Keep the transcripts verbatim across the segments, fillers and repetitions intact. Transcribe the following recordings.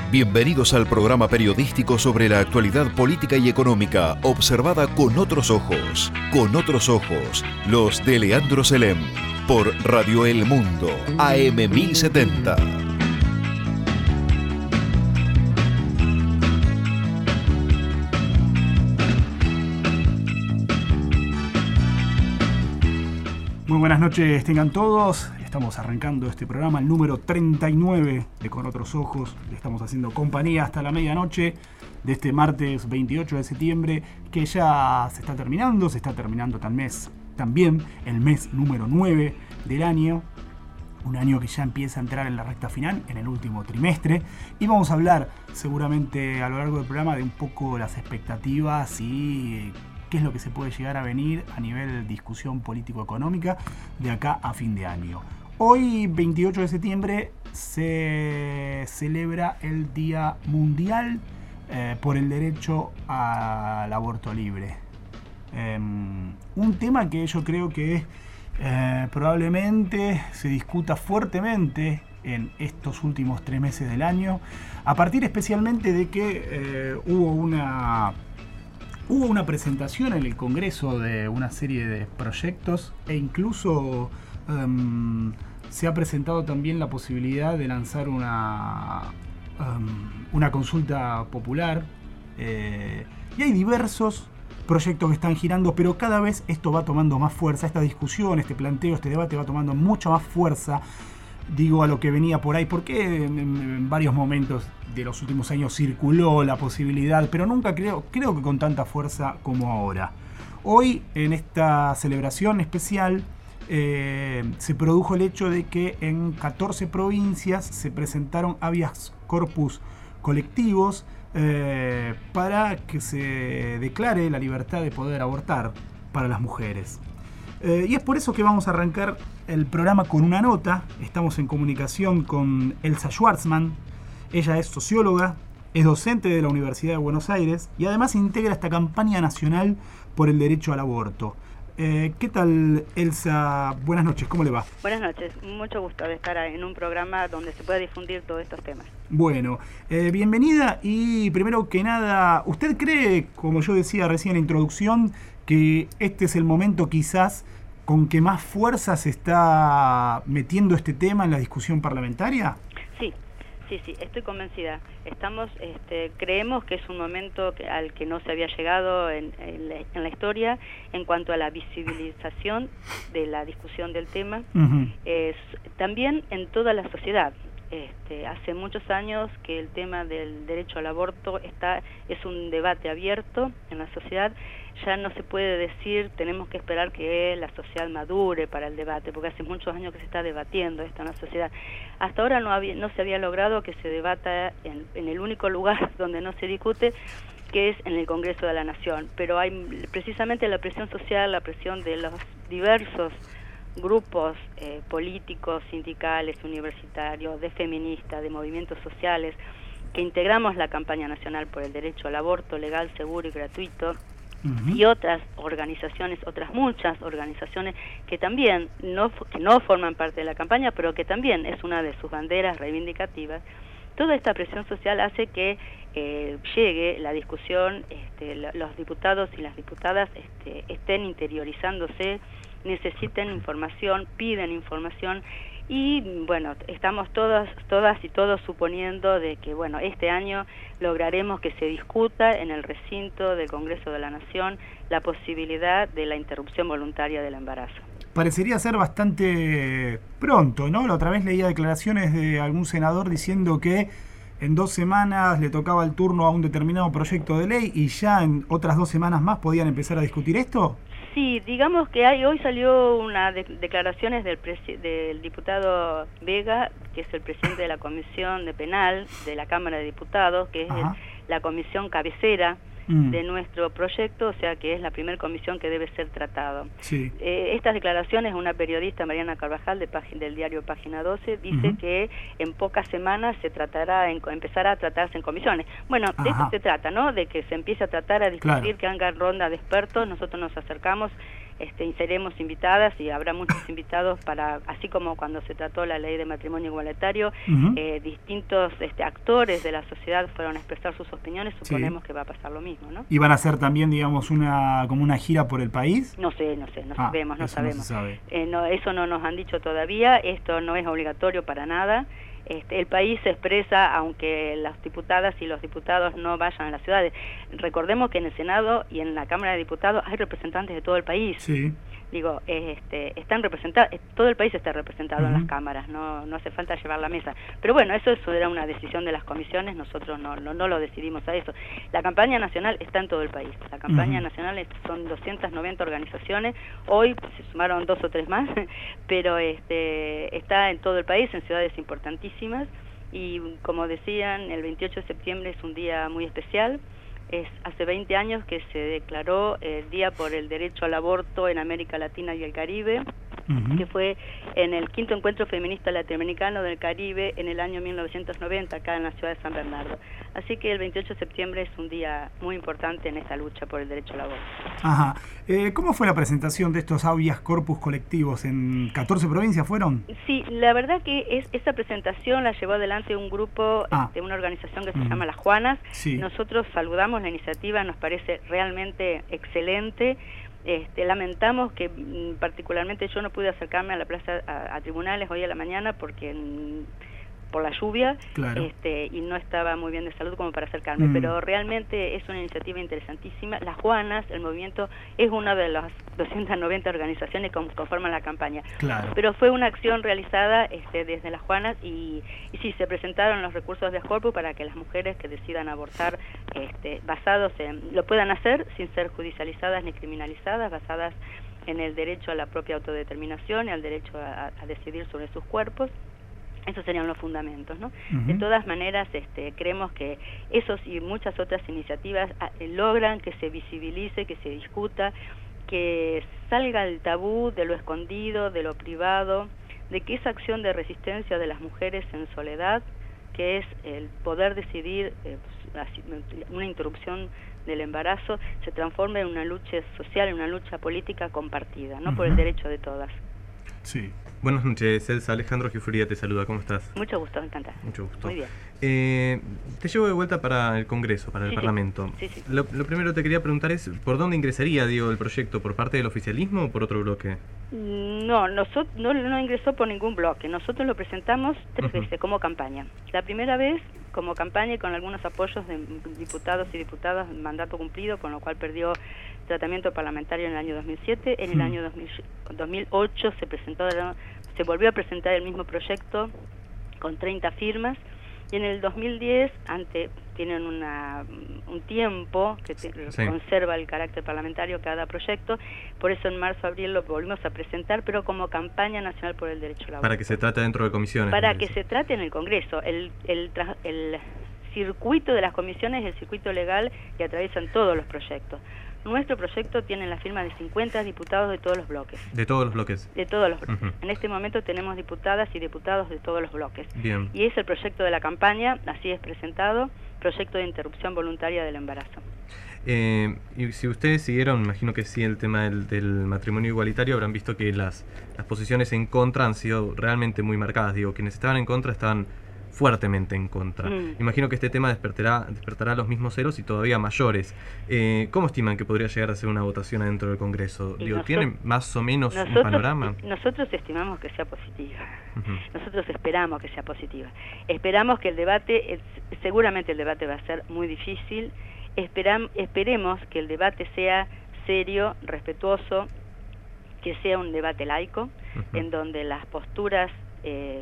Bienvenidos al programa periodístico sobre la actualidad política y económica, observada con otros ojos. Con otros ojos, los de Leandro Selem, por Radio El Mundo, A M mil setenta. Muy buenas noches, tengan todos. Estamos arrancando este programa, el número treinta y nueve de Con Otros Ojos. Le estamos haciendo compañía hasta la medianoche de este martes veintiocho de septiembre, que ya se está terminando, se está terminando tal mes, también el mes número nueve del año. Un año que ya empieza a entrar en la recta final, en el último trimestre. Y vamos a hablar seguramente a lo largo del programa de un poco las expectativas y qué es lo que se puede llegar a venir a nivel de discusión político-económica de acá a fin de año. Hoy, veintiocho de septiembre, se celebra el Día Mundial eh, por el derecho al aborto libre. Eh, un tema que yo creo que eh, probablemente se discuta fuertemente en estos últimos tres meses del año, a partir especialmente de que eh, hubo una... Hubo una presentación en el Congreso de una serie de proyectos e incluso um, se ha presentado también la posibilidad de lanzar una, um, una consulta popular. Eh, y hay diversos proyectos que están girando, pero cada vez esto va tomando más fuerza. Esta discusión, este planteo, este debate va tomando mucha más fuerza. Digo, a lo que venía por ahí, porque en, en varios momentos de los últimos años circuló la posibilidad, pero nunca creo, creo que con tanta fuerza como ahora. Hoy, en esta celebración especial, eh, se produjo el hecho de que en catorce provincias se presentaron habeas corpus colectivos eh, para que se declare la libertad de poder abortar para las mujeres. Eh, y es por eso que vamos a arrancar el programa con una nota. Estamos en comunicación con Elsa Schwartzman. Ella es socióloga, es docente de la Universidad de Buenos Aires y además integra esta campaña nacional por el derecho al aborto. Eh, ¿Qué tal, Elsa? Buenas noches, ¿cómo le va? Buenas noches, mucho gusto de estar en un programa donde se pueda difundir todos estos temas. Bueno, eh, bienvenida y primero que nada, ¿usted cree, como yo decía recién en la introducción, que este es el momento quizás con que más fuerza se está metiendo este tema en la discusión parlamentaria? Sí, sí, sí, estoy convencida. Estamos, este, creemos que es un momento que, al que no se había llegado en, en, la, en la historia en cuanto a la visibilización de la discusión del tema, uh-huh. es, también en toda la sociedad. Este, hace muchos años que el tema del derecho al aborto está es un debate abierto en la sociedad. Ya no se puede decir tenemos que esperar que la sociedad madure para el debate, porque hace muchos años que se está debatiendo esto en la sociedad. Hasta ahora no había, no se había logrado que se debata en, en el único lugar donde no se discute, que es en el Congreso de la Nación. Pero hay precisamente la presión social, la presión de los diversos grupos eh, políticos, sindicales, universitarios, de feministas, de movimientos sociales, que integramos la campaña nacional por el derecho al aborto legal, seguro y gratuito, uh-huh. y otras organizaciones, otras muchas organizaciones que también no, que no forman parte de la campaña, pero que también es una de sus banderas reivindicativas. Toda esta presión social hace que eh, llegue la discusión, este, los diputados y las diputadas este, estén interiorizándose, necesiten información, piden información y bueno, estamos todas, todas y todos suponiendo de que bueno, este año lograremos que se discuta en el recinto del Congreso de la Nación la posibilidad de la interrupción voluntaria del embarazo. Parecería ser bastante pronto, ¿no? La otra vez leía declaraciones de algún senador diciendo que en dos semanas le tocaba el turno a un determinado proyecto de ley y ya en otras dos semanas más podían empezar a discutir esto. Sí, digamos que hay, hoy salió una de, declaraciones del, presi, del diputado Vega, que es el presidente de la Comisión de Penal de la Cámara de Diputados, que es el, la comisión cabecera mm. de nuestro proyecto, o sea que es la primera comisión que debe ser tratado. Sí. Eh, estas declaraciones, una periodista, Mariana Carvajal, de página, del diario Página doce, dice uh-huh. que en pocas semanas se tratará, en, empezará a tratarse en comisiones. Bueno, Ajá. de esto se trata, ¿no? De que se empiece a tratar, a discutir, claro. que hagan ronda de expertos, nosotros nos acercamos este, y seremos invitadas y habrá muchos invitados para, así como cuando se trató la ley de matrimonio igualitario, uh-huh. eh, distintos este, actores de la sociedad fueron a expresar sus opiniones, suponemos sí. que va a pasar lo mismo, ¿no? ¿Y van a hacer también, digamos, una como una gira por el país? No sé, no sé, no ah, sabemos, no sabemos. No se sabe. eh, no, eso no nos han dicho todavía, esto no es obligatorio para nada. Este, el país se expresa aunque las diputadas y los diputados no vayan a las ciudades. Recordemos que en el Senado y en la Cámara de Diputados hay representantes de todo el país. Sí. Digo, este, están representados, todo el país está representado uh-huh. en las cámaras, no no hace falta llevar la mesa. Pero bueno, eso, eso era una decisión de las comisiones, nosotros no, no, no lo decidimos a eso. La campaña nacional está en todo el país. La campaña uh-huh. nacional son doscientas noventa organizaciones, hoy se sumaron dos o tres más, pero este, está en todo el país, en ciudades importantísimas, y como decían, el veintiocho de septiembre es un día muy especial. Es hace veinte años que se declaró el Día por el Derecho al Aborto en América Latina y el Caribe, uh-huh. que fue en el quinto encuentro feminista latinoamericano del Caribe en el año mil novecientos noventa, acá en la ciudad de San Bernardo. Así que el veintiocho de septiembre es un día muy importante en esta lucha por el derecho al aborto. Ajá. Eh, ¿Cómo fue la presentación de estos habeas corpus colectivos? ¿En catorce provincias fueron? Sí, la verdad que es, esa presentación la llevó adelante un grupo ah. de una organización que se uh-huh. llama Las Juanas. Sí. Nosotros saludamos la iniciativa, nos parece realmente excelente. Este, lamentamos que mm, particularmente yo no pude acercarme a la plaza a, a tribunales hoy a la mañana porque mm, por la lluvia claro. este, y no estaba muy bien de salud como para acercarme, mm. pero realmente es una iniciativa interesantísima. Las Juanas, el movimiento, es una de las doscientas noventa organizaciones que conforman la campaña, claro. pero fue una acción realizada este, desde Las Juanas y, y sí, se presentaron los recursos de corpus para que las mujeres que decidan abortar este, basados en, lo puedan hacer sin ser judicializadas ni criminalizadas, basadas en el derecho a la propia autodeterminación y al derecho a, a decidir sobre sus cuerpos. Esos serían los fundamentos, ¿no? Uh-huh. De todas maneras, este, creemos que esos y muchas otras iniciativas a, eh, logran que se visibilice, que se discuta, que salga el tabú de lo escondido, de lo privado, de que esa acción de resistencia de las mujeres en soledad, que es el poder decidir eh, una interrupción del embarazo, se transforme en una lucha social, en una lucha política compartida, ¿no? Uh-huh. Por el derecho de todas. Sí. Buenas noches, Elsa. Alejandro Giufuria te saluda, ¿cómo estás? Mucho gusto, me encanta. Mucho gusto. Muy bien. Eh, te llevo de vuelta para el Congreso, para el sí, Parlamento. Sí, sí. Lo, lo primero que te quería preguntar es, ¿por dónde ingresaría, digo, el proyecto? ¿Por parte del oficialismo o por otro bloque? No, nosotros no, no ingresó por ningún bloque. Nosotros lo presentamos tres uh-huh. veces como campaña. La primera vez como campaña y con algunos apoyos de diputados y diputadas en mandato cumplido, con lo cual perdió tratamiento parlamentario en el año dos mil siete. En uh-huh. el año dos mil ocho se presentó, se volvió a presentar el mismo proyecto con treinta firmas. Y en el dos mil diez, ante, tienen una, un tiempo que te, sí. conserva el carácter parlamentario cada proyecto, por eso en marzo, abril lo volvimos a presentar, pero como campaña nacional por el derecho al aborto. Para que se trate dentro de comisiones. Para que se trate en el Congreso. El, el, el circuito de las comisiones es el circuito legal que atraviesan todos los proyectos. Nuestro proyecto tiene la firma de cincuenta diputados de todos los bloques. ¿De todos los bloques? De todos los bloques. Uh-huh. En este momento tenemos diputadas y diputados de todos los bloques. Bien. Y es el proyecto de la campaña, así es presentado, proyecto de interrupción voluntaria del embarazo. Eh, y si ustedes siguieron, imagino que sí, el tema del, del matrimonio igualitario, habrán visto que las, las posiciones en contra han sido realmente muy marcadas. Digo, quienes estaban en contra estaban fuertemente en contra. Mm. Imagino que este tema despertará, despertará los mismos celos y todavía mayores. Eh, ¿Cómo estiman que podría llegar a ser una votación adentro del Congreso? Digo, ¿tienen más o menos nosotros, un panorama? Nosotros estimamos que sea positiva. Uh-huh. Nosotros esperamos que sea positiva. Esperamos que el debate, es, seguramente el debate va a ser muy difícil. Esperam, esperemos que el debate sea serio, respetuoso, que sea un debate laico, uh-huh. en donde las posturas eh,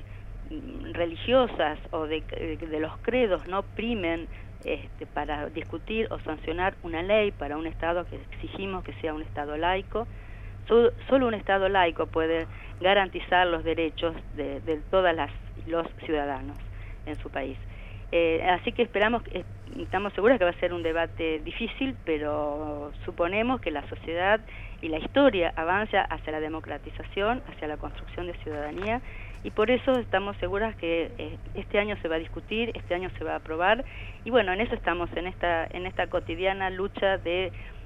religiosas o de, de los credos no primen este, para discutir o sancionar una ley para un Estado que exigimos que sea un Estado laico. So, solo un Estado laico puede garantizar los derechos de, de todas las los ciudadanos en su país. Eh, así que esperamos, eh, estamos seguros que va a ser un debate difícil, pero suponemos que la sociedad y la historia avanza hacia la democratización, hacia la construcción de ciudadanía, y por eso estamos seguras que eh, este año se va a discutir, este año se va a aprobar, y bueno, en eso estamos, en esta, en esta cotidiana lucha de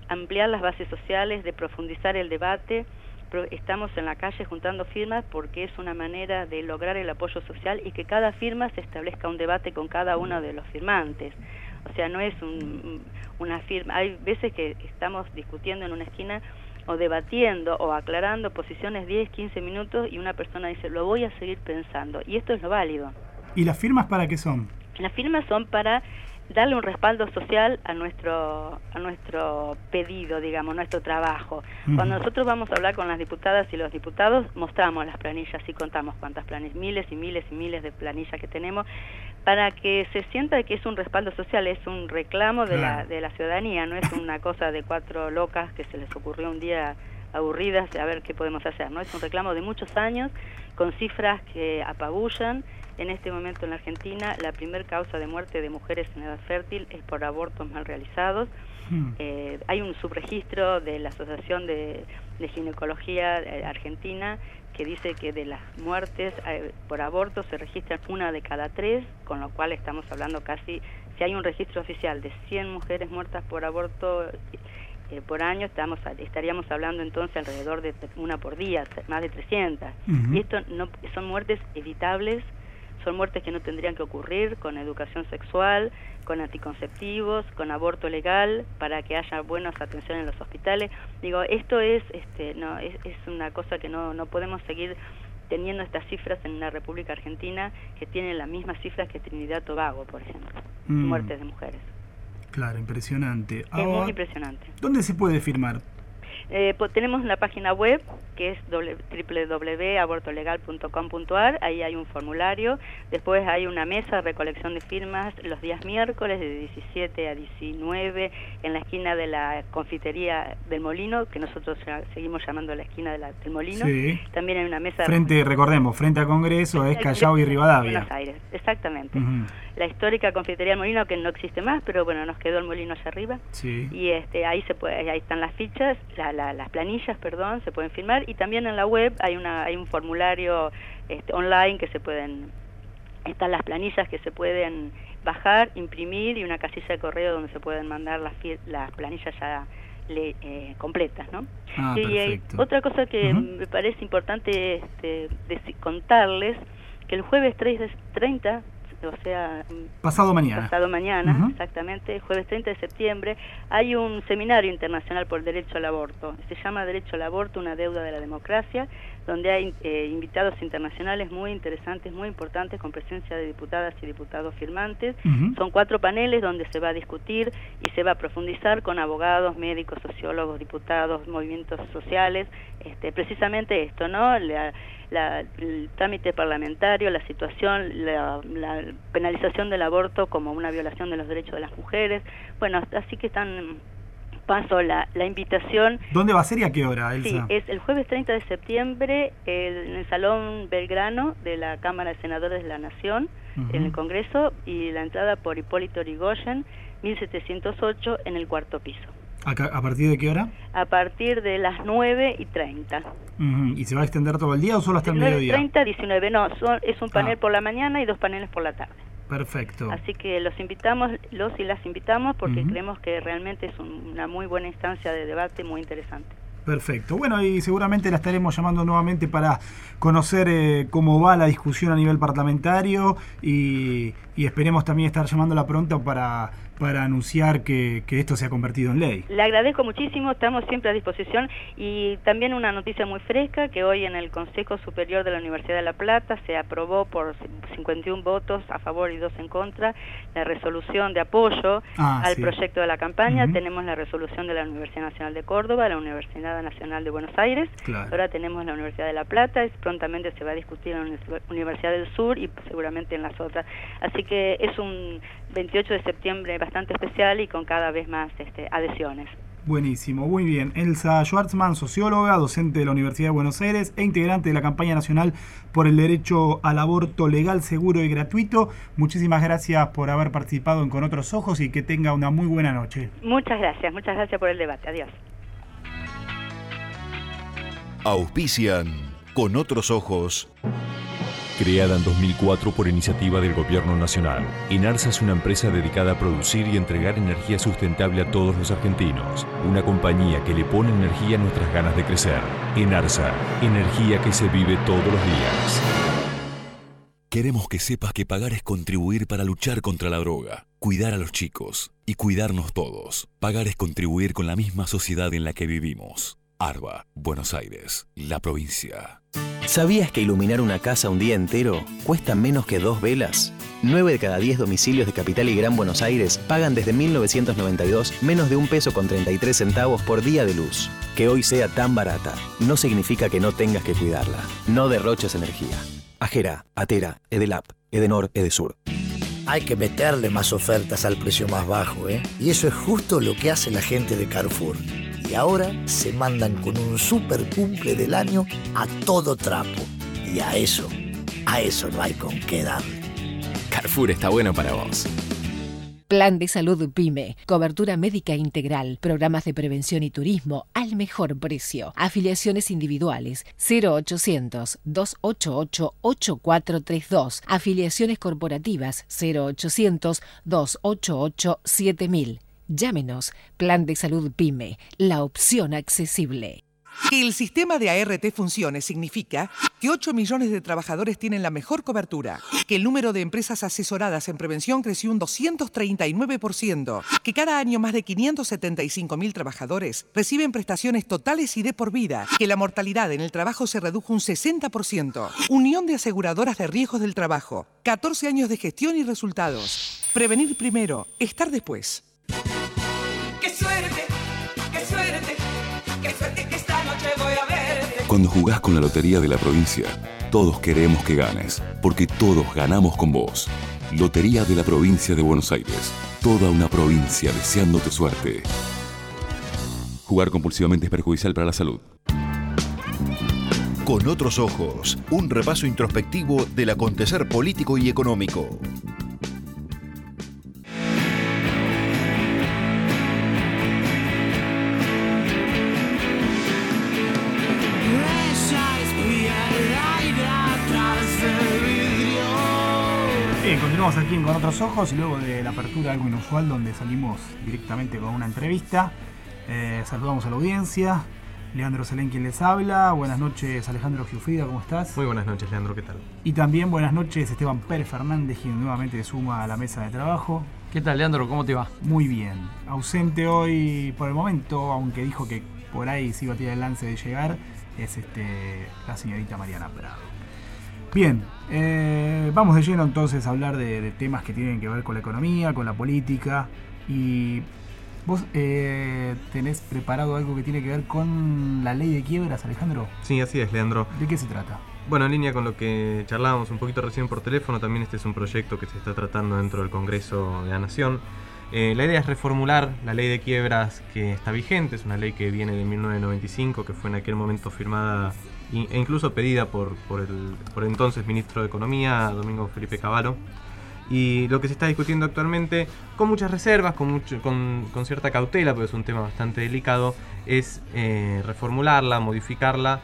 ampliar las bases sociales, de profundizar el debate. Estamos en la calle juntando firmas porque es una manera de lograr el apoyo social y que cada firma se establezca un debate con cada uno de los firmantes. O sea, no es un, una firma. Hay veces que estamos discutiendo en una esquina o debatiendo o aclarando posiciones diez, quince minutos y una persona dice, lo voy a seguir pensando. Y esto es lo válido. ¿Y las firmas para qué son? Las firmas son para darle un respaldo social a nuestro a nuestro pedido, digamos, nuestro trabajo. Uh-huh. Cuando nosotros vamos a hablar con las diputadas y los diputados, mostramos las planillas y contamos cuántas planillas, miles y miles y miles de planillas que tenemos, para que se sienta que es un respaldo social, es un reclamo de, claro. la, de la ciudadanía, no es una cosa de cuatro locas que se les ocurrió un día aburridas a ver qué podemos hacer, ¿no? Es un reclamo de muchos años, con cifras que apabullan. En este momento en la Argentina, la primer causa de muerte de mujeres en edad fértil es por abortos mal realizados. Hmm. Eh, hay un subregistro de la Asociación de, de Ginecología eh, Argentina que dice que de las muertes eh, por aborto se registran una de cada tres, con lo cual estamos hablando casi, si hay un registro oficial de cien mujeres muertas por aborto eh, por año, estamos estaríamos hablando entonces alrededor de una por día, más de trescientas. Uh-huh. Y esto no, son muertes evitables. Son muertes que no tendrían que ocurrir, con educación sexual, con anticonceptivos, con aborto legal, para que haya buenas atenciones en los hospitales. Digo, esto es este no es, es una cosa que no, no podemos seguir teniendo estas cifras en una República Argentina que tiene las mismas cifras que Trinidad y Tobago, por ejemplo, mm. muertes de mujeres. Claro, impresionante. Es Ahora, muy impresionante. ¿Dónde se puede firmar? Eh, pues tenemos una página web que es doble u doble u doble u punto aborto legal punto com punto a r, ahí hay un formulario, después hay una mesa de recolección de firmas los días miércoles de diecisiete a diecinueve en la esquina de la confitería del Molino, que nosotros ya seguimos llamando la esquina de la, del Molino. Sí. También hay una mesa... Frente, de... recordemos, frente al Congreso es Callao y Rivadavia. Buenos Aires, exactamente. Uh-huh. La histórica confitería del Molino, que no existe más, pero bueno, nos quedó el Molino allá arriba. Sí. Y este ahí se puede, ahí están las fichas, la, la, las planillas, perdón, se pueden firmar, y también en la web hay una hay un formulario este, online que se pueden, están las planillas que se pueden bajar, imprimir, y una casilla de correo donde se pueden mandar las, las planillas ya le, eh, completas, ¿no? Ah, y eh, otra cosa que uh-huh. me parece importante este, de, contarles, que el jueves treinta, o sea, pasado mañana, pasado mañana uh-huh. exactamente, jueves treinta de septiembre, hay un seminario internacional por el derecho al aborto. Se llama Derecho al Aborto, una deuda de la democracia, donde hay eh, invitados internacionales muy interesantes, muy importantes, con presencia de diputadas y diputados firmantes. Uh-huh. Son cuatro paneles donde se va a discutir y se va a profundizar con abogados, médicos, sociólogos, diputados, movimientos sociales, este, precisamente esto, ¿no? La, La, el trámite parlamentario, la situación, la, la penalización del aborto como una violación de los derechos de las mujeres. Bueno, así que están, paso la, la invitación. ¿Dónde va a ser y a qué hora, Elsa? Sí, es el jueves treinta de septiembre el, en el Salón Belgrano de la Cámara de Senadores de la Nación, uh-huh. en el Congreso, y la entrada por Hipólito Yrigoyen, mil setecientos ocho, en el cuarto piso. ¿A, ¿A partir de qué hora? A partir de las nueve y treinta. Uh-huh. ¿Y se va a extender todo el día o solo hasta el mediodía? nueve y treinta, diecinueve, no, son, es un panel ah. por la mañana y dos paneles por la tarde. Perfecto. Así que los invitamos, los y las invitamos, porque uh-huh. creemos que realmente es un, una muy buena instancia de debate, muy interesante. Perfecto. Bueno, y seguramente la estaremos llamando nuevamente para conocer eh, cómo va la discusión a nivel parlamentario, y, y esperemos también estar llamándola pronto para, para anunciar que, que esto se ha convertido en ley. Le agradezco muchísimo, estamos siempre a disposición, y también una noticia muy fresca, que hoy en el Consejo Superior de la Universidad de La Plata se aprobó por cincuenta y uno votos a favor y dos en contra la resolución de apoyo ah, al sí. proyecto de la campaña. Uh-huh. Tenemos la resolución de la Universidad Nacional de Córdoba, la Universidad Nacional de Buenos Aires, claro. Ahora tenemos la Universidad de La Plata, y prontamente se va a discutir en la Universidad del Sur y seguramente en las otras. Así que es un veintiocho de septiembre bastante especial y con cada vez más este, adhesiones. Buenísimo, muy bien. Elsa Schwartzman, socióloga, docente de la Universidad de Buenos Aires e integrante de la campaña nacional por el derecho al aborto legal, seguro y gratuito. Muchísimas gracias por haber participado en Con Otros Ojos, y que tenga una muy buena noche. Muchas gracias, muchas gracias por el debate. Adiós. Auspician Con Otros Ojos. Creada en dos mil cuatro por iniciativa del Gobierno Nacional, Enarsa es una empresa dedicada a producir y entregar energía sustentable a todos los argentinos. Una compañía que le pone energía a nuestras ganas de crecer. Enarsa, energía que se vive todos los días. Queremos que sepas que pagar es contribuir para luchar contra la droga, cuidar a los chicos y cuidarnos todos. Pagar es contribuir con la misma sociedad en la que vivimos. ARBA, Buenos Aires, la provincia. ¿Sabías que iluminar una casa un día entero cuesta menos que dos velas? nueve de cada diez domicilios de Capital y Gran Buenos Aires pagan desde mil novecientos noventa y dos menos de un peso con treinta y tres centavos por día de luz. Que hoy sea tan barata no significa que no tengas que cuidarla. No derroches energía. Ajera, Atera, Edelap, Edenor, Edesur. Hay que meterle más ofertas al precio más bajo, ¿eh? Y eso es justo lo que hace la gente de Carrefour. Y ahora se mandan con un super cumple del año a todo trapo. Y a eso, a eso no hay con qué darle. Carrefour está bueno para vos. Plan de salud PYME, cobertura médica integral, programas de prevención y turismo al mejor precio. Afiliaciones individuales cero ochocientos, dos ochenta y ocho, ochenta y cuatro treinta y dos. Afiliaciones corporativas cero ochocientos, dos ochenta y ocho, siete mil. Llámenos. Plan de salud PYME, la opción accesible. Que el sistema de A R T funcione significa que ocho millones de trabajadores tienen la mejor cobertura, que el número de empresas asesoradas en prevención creció un doscientos treinta y nueve por ciento, que cada año más de quinientos setenta y cinco mil trabajadores reciben prestaciones totales y de por vida, que la mortalidad en el trabajo se redujo un sesenta por ciento. Unión de Aseguradoras de Riesgos del Trabajo, catorce años de gestión y resultados. Prevenir primero, estar después. ¡Qué suerte! ¡Qué suerte! ¡Qué suerte que esta noche voy a verte! Cuando jugás con la Lotería de la Provincia, todos queremos que ganes, porque todos ganamos con vos. Lotería de la Provincia de Buenos Aires. Toda una provincia deseándote suerte. Jugar compulsivamente es perjudicial para la salud. Con otros ojos, un repaso introspectivo del acontecer político y económico. Bien, continuamos aquí en Con Otros Ojos, luego de la apertura algo inusual donde salimos directamente con una entrevista. Eh, saludamos a la audiencia. Leandro Selén quien les habla. Buenas noches, Alejandro Giuffrida, ¿cómo estás? Muy buenas noches, Leandro, ¿qué tal? Y también buenas noches, Esteban Pérez Fernández, quien nuevamente se suma a la mesa de trabajo. ¿Qué tal, Leandro? ¿Cómo te va? Muy bien. Ausente hoy por el momento, aunque dijo que por ahí se iba a tirar el lance de llegar, es este la señorita Mariana Prado. Bien, eh, vamos de lleno entonces a hablar de, de temas que tienen que ver con la economía, con la política. Y vos eh, tenés preparado algo que tiene que ver con la ley de quiebras, Alejandro. Sí, así es, Leandro. ¿De qué se trata? Bueno, en línea con lo que charlábamos un poquito recién por teléfono, también este es un proyecto que se está tratando dentro del Congreso de la Nación. Eh, la idea es reformular la ley de quiebras que está vigente, es una ley que viene de mil novecientos noventa y cinco, que fue en aquel momento firmada e incluso pedida por, por, el, por el entonces ministro de Economía, Domingo Felipe Cavallo. Y lo que se está discutiendo actualmente, con muchas reservas, con, mucho, con, con cierta cautela, porque es un tema bastante delicado, es eh, reformularla, modificarla,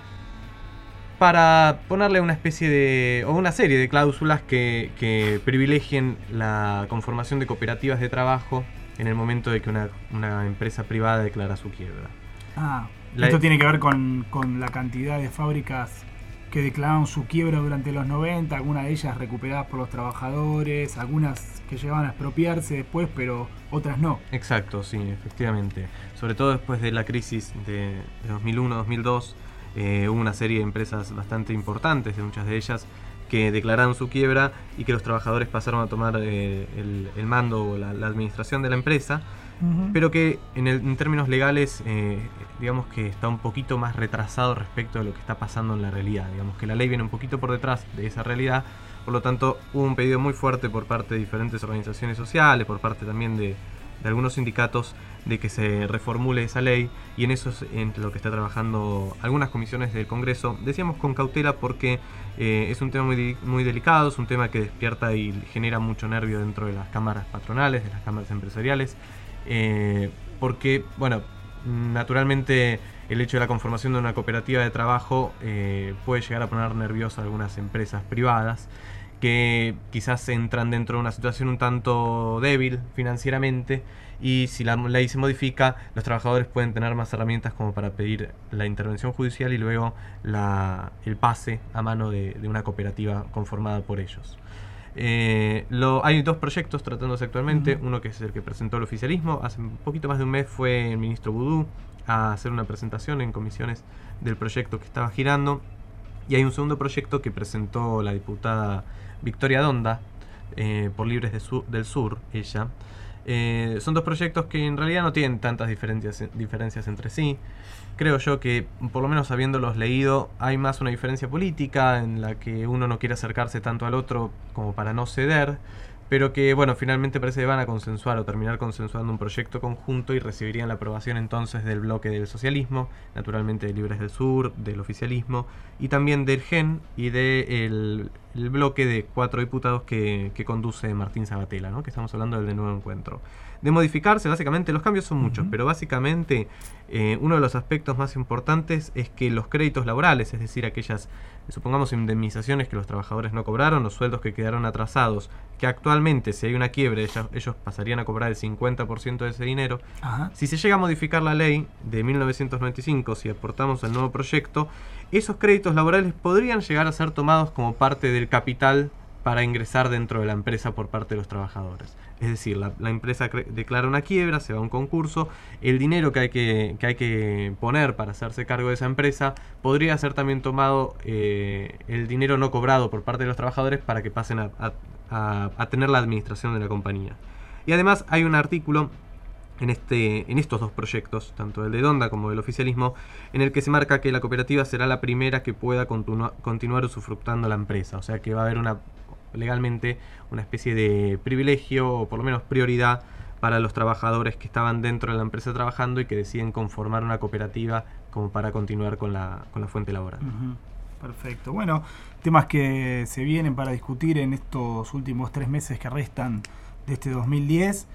para ponerle una especie de, o una serie de cláusulas que, que privilegien la conformación de cooperativas de trabajo en el momento de que una, una empresa privada declara su quiebra. Ah, la esto tiene que ver con, con la cantidad de fábricas que declararon su quiebra durante los noventa, algunas de ellas recuperadas por los trabajadores, algunas que llegaban a expropiarse después, pero otras no. Exacto, sí, efectivamente. Sobre todo después de la crisis de, de dos mil uno dos mil dos, eh, hubo una serie de empresas bastante importantes, de muchas de ellas, que declararon su quiebra y que los trabajadores pasaron a tomar eh, el, el mando o la, la administración de la empresa. Uh-huh. Pero que en, el, en términos legales, eh, digamos que está un poquito más retrasado respecto de lo que está pasando en la realidad. Digamos que la ley viene un poquito por detrás de esa realidad, por lo tanto hubo un pedido muy fuerte por parte de diferentes organizaciones sociales, por parte también de, de algunos sindicatos, de que se reformule esa ley, y en eso es entre lo que está trabajando algunas comisiones del Congreso. Decíamos con cautela porque eh, es un tema muy, muy delicado, es un tema que despierta y genera mucho nervio dentro de las cámaras patronales, de las cámaras empresariales. Eh, porque, bueno, naturalmente el hecho de la conformación de una cooperativa de trabajo eh, puede llegar a poner nerviosas a algunas empresas privadas que quizás entran dentro de una situación un tanto débil financieramente, y si la ley se modifica, los trabajadores pueden tener más herramientas como para pedir la intervención judicial y luego la, el pase a mano de, de una cooperativa conformada por ellos. Eh, lo, hay dos proyectos tratándose actualmente. Uh-huh. Uno que es el que presentó el oficialismo. Hace un poquito más de un mes fue el ministro Boudou a hacer una presentación en comisiones del proyecto que estaba girando. Y hay un segundo proyecto que presentó la diputada Victoria Donda, eh, por Libres de Sur, del Sur, ella. Eh, son dos proyectos que en realidad no tienen tantas diferencias, diferencias entre sí. Creo yo que, por lo menos habiéndolos leído, hay más una diferencia política en la que uno no quiere acercarse tanto al otro como para no ceder, pero que, bueno, finalmente parece que van a consensuar o terminar consensuando un proyecto conjunto y recibirían la aprobación entonces del bloque del socialismo, naturalmente de Libres del Sur, del oficialismo, y también del G E N y del el bloque de cuatro diputados que, que conduce Martín Sabatella, ¿no? Que estamos hablando del de Nuevo Encuentro. De modificarse, básicamente, los cambios son muchos, uh-huh. pero básicamente eh, uno de los aspectos más importantes es que los créditos laborales, es decir, aquellas, supongamos, indemnizaciones que los trabajadores no cobraron, los sueldos que quedaron atrasados, que actualmente, si hay una quiebre, ellos, ellos pasarían a cobrar el cincuenta por ciento de ese dinero. Uh-huh. Si se llega a modificar la ley de mil novecientos noventa y cinco, si aportamos al nuevo proyecto, esos créditos laborales podrían llegar a ser tomados como parte del capital para ingresar dentro de la empresa por parte de los trabajadores. Es decir, la, la empresa cre- declara una quiebra, se va a un concurso, el dinero que hay que, que hay que poner para hacerse cargo de esa empresa podría ser también tomado, eh, el dinero no cobrado por parte de los trabajadores, para que pasen a, a, a, a tener la administración de la compañía. Y además hay un artículo en, este, en estos dos proyectos, tanto el de Donda como el oficialismo, en el que se marca que la cooperativa será la primera que pueda continu- continuar usufructando la empresa. O sea que va a haber una legalmente una especie de privilegio, o por lo menos prioridad, para los trabajadores que estaban dentro de la empresa trabajando y que deciden conformar una cooperativa como para continuar con la, con la fuente laboral. Uh-huh. Perfecto. Bueno, temas que se vienen para discutir en estos últimos tres meses que restan de este dos mil diez.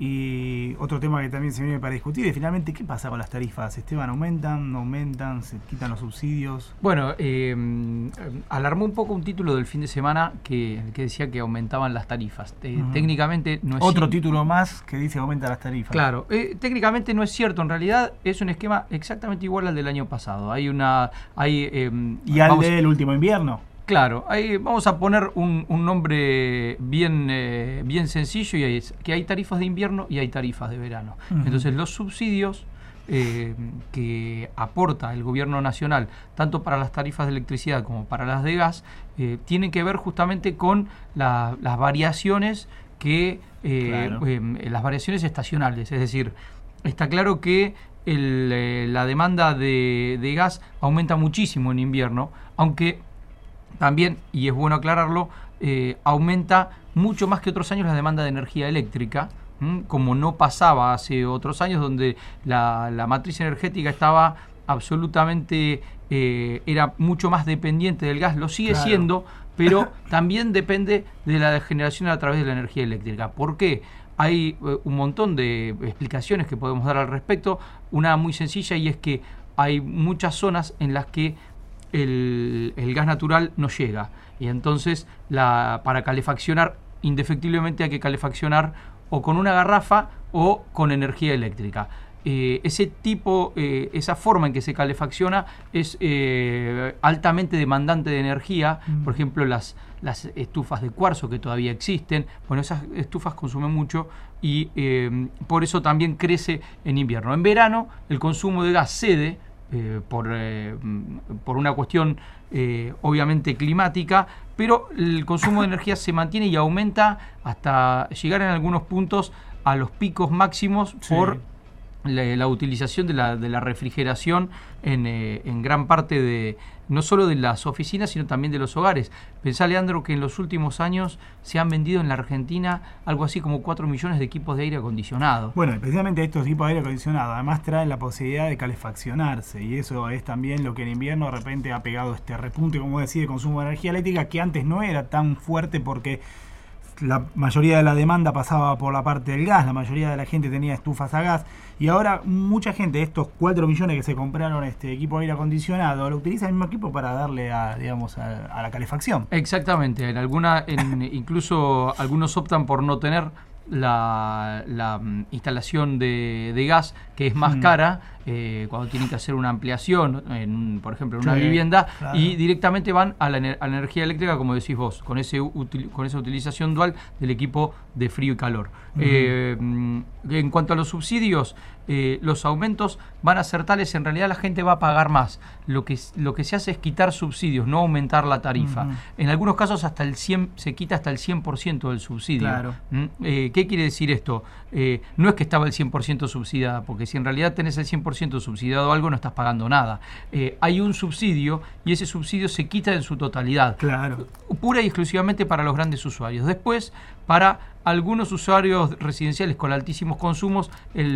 Y otro tema que también se viene para discutir es finalmente qué pasa con las tarifas. Esteban, ¿aumentan, no aumentan, se quitan los subsidios? Bueno, eh, alarmó un poco un título del fin de semana que, que decía que aumentaban las tarifas. Eh, uh-huh. Técnicamente no es otro título más que dice que aumentan las tarifas. Claro, eh, técnicamente no es cierto. En realidad es un esquema exactamente igual al del año pasado. Hay una, hay eh, y al vamos, del último invierno. Claro, ahí vamos a poner un, un nombre bien, eh, bien sencillo, y es que hay tarifas de invierno y hay tarifas de verano. Uh-huh. Entonces los subsidios eh, que aporta el gobierno nacional, tanto para las tarifas de electricidad como para las de gas, eh, tienen que ver justamente con la, las variaciones que eh, claro. eh, las variaciones estacionales. Es decir, está claro que el, eh, la demanda de, de gas aumenta muchísimo en invierno, aunque también, y es bueno aclararlo, eh, aumenta mucho más que otros años la demanda de energía eléctrica, ¿m? Como no pasaba hace otros años, donde la, la matriz energética estaba absolutamente, eh, era mucho más dependiente del gas, lo sigue claro. siendo, pero también depende de la generación a través de la energía eléctrica. ¿Por qué? Hay eh, un montón de explicaciones que podemos dar al respecto. Una muy sencilla, y es que hay muchas zonas en las que El, el gas natural no llega, y entonces la, para calefaccionar indefectiblemente hay que calefaccionar o con una garrafa o con energía eléctrica. Eh, ese tipo, eh, esa forma en que se calefacciona es eh, altamente demandante de energía. Mm. Por ejemplo, las, las estufas de cuarzo que todavía existen, bueno, esas estufas consumen mucho, y eh, por eso también crece en invierno. En verano el consumo de gas cede, Eh, por, eh, por una cuestión eh, obviamente climática, pero el consumo de energía se mantiene y aumenta hasta llegar en algunos puntos a los picos máximos sí. por la, la utilización de la, de la refrigeración en, eh, en gran parte de, no solo de las oficinas, sino también de los hogares. Pensá, Leandro, que en los últimos años se han vendido en la Argentina algo así como cuatro millones de equipos de aire acondicionado. Bueno, precisamente estos equipos de aire acondicionado además traen la posibilidad de calefaccionarse, y eso es también lo que en invierno de repente ha pegado este repunte, como decía, de consumo de energía eléctrica, que antes no era tan fuerte porque la mayoría de la demanda pasaba por la parte del gas, la mayoría de la gente tenía estufas a gas, y ahora mucha gente, estos cuatro millones que se compraron este equipo de aire acondicionado, lo utiliza el mismo equipo para darle a, digamos, a, a la calefacción. Exactamente, en alguna, en, incluso algunos optan por no tener la, la instalación de, de gas, que es más mm. cara, eh, cuando tienen que hacer una ampliación, en, por ejemplo, en una sí, vivienda, claro. y directamente van a la, a la energía eléctrica, como decís vos, con, ese util, con esa utilización dual del equipo de frío y calor. Mm. Eh, en cuanto a los subsidios, eh, los aumentos van a ser tales, en realidad la gente va a pagar más. Lo que, lo que se hace es quitar subsidios, no aumentar la tarifa. Mm. En algunos casos hasta el cien, se quita hasta el cien por ciento del subsidio. Claro. ¿Mm? Eh, ¿Qué quiere decir esto? Eh, no es que estaba el cien por ciento subsidiada, porque si en realidad tenés el cien por ciento subsidiado algo, no estás pagando nada. Eh, hay un subsidio y ese subsidio se quita en su totalidad. Claro. Pura y exclusivamente para los grandes usuarios. Después, para algunos usuarios residenciales con altísimos consumos,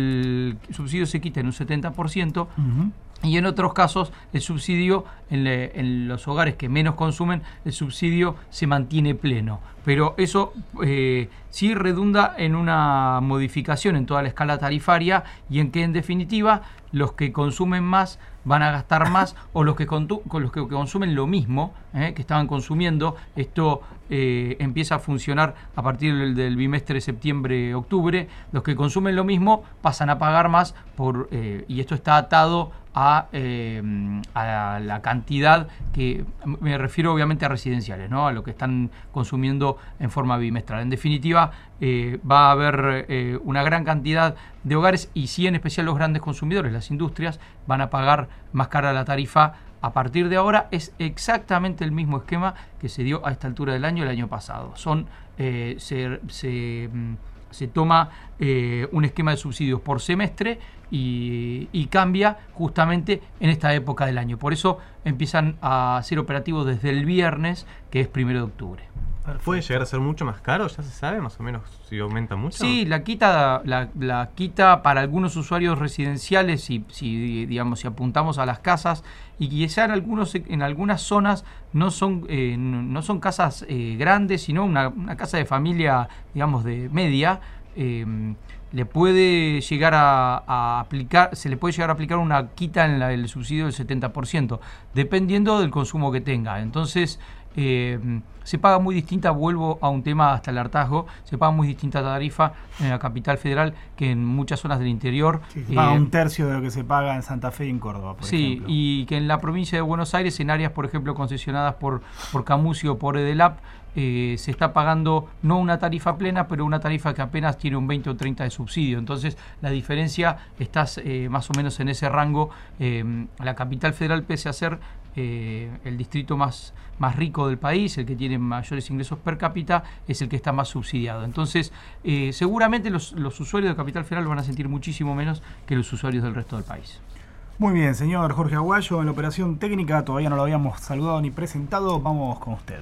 el subsidio se quita en un setenta por ciento. Uh-huh. Y en otros casos, el subsidio, en, le, en los hogares que menos consumen, el subsidio se mantiene pleno. Pero eso eh, sí redunda en una modificación en toda la escala tarifaria y en que, en definitiva, los que consumen más van a gastar más, o los que, contu- con los que consumen lo mismo eh, que estaban consumiendo. Esto eh, empieza a funcionar a partir del, del bimestre septiembre-octubre. Los que consumen lo mismo pasan a pagar más, por eh, y esto está atado a, eh, a la cantidad que, me refiero obviamente a residenciales, ¿no? A lo que están consumiendo en forma bimestral. En definitiva, eh, va a haber eh, una gran cantidad de hogares, y sí en especial los grandes consumidores, las industrias, van a pagar más cara la tarifa a partir de ahora. Es exactamente el mismo esquema que se dio a esta altura del año el año pasado. Son eh, se, se, se toma eh, un esquema de subsidios por semestre y, y cambia justamente en esta época del año. Por eso empiezan a ser operativos desde el viernes, que es primero de octubre. Perfecto. ¿Puede llegar a ser mucho más caro? ¿Ya se sabe más o menos si aumenta mucho? Sí, la quita, la, la quita para algunos usuarios residenciales, si, si digamos si apuntamos a las casas, y quizá en algunos en algunas zonas no son eh, no son casas eh, grandes, sino una, una casa de familia, digamos, de media. Eh, le puede llegar a, a aplicar, se le puede llegar a aplicar una quita en la, el subsidio del setenta por ciento, dependiendo del consumo que tenga. Entonces, eh, se paga muy distinta, vuelvo a un tema hasta el hartazgo, se paga muy distinta tarifa en la capital federal que en muchas zonas del interior. Sí, se paga eh, un tercio de lo que se paga en Santa Fe y en Córdoba, por sí, ejemplo. Y que en la provincia de Buenos Aires, en áreas, por ejemplo, concesionadas por, por Camusi o por Edelap, Eh, se está pagando no una tarifa plena, pero una tarifa que apenas tiene un veinte o treinta de subsidio. Entonces la diferencia está eh, más o menos en ese rango. Eh, la capital federal, pese a ser eh, el distrito más, más rico del país, el que tiene mayores ingresos per cápita, es el que está más subsidiado. Entonces eh, seguramente los, los usuarios de capital federal lo van a sentir muchísimo menos que los usuarios del resto del país. Muy bien, señor Jorge Aguayo, en la operación técnica, todavía no lo habíamos saludado ni presentado, vamos con usted.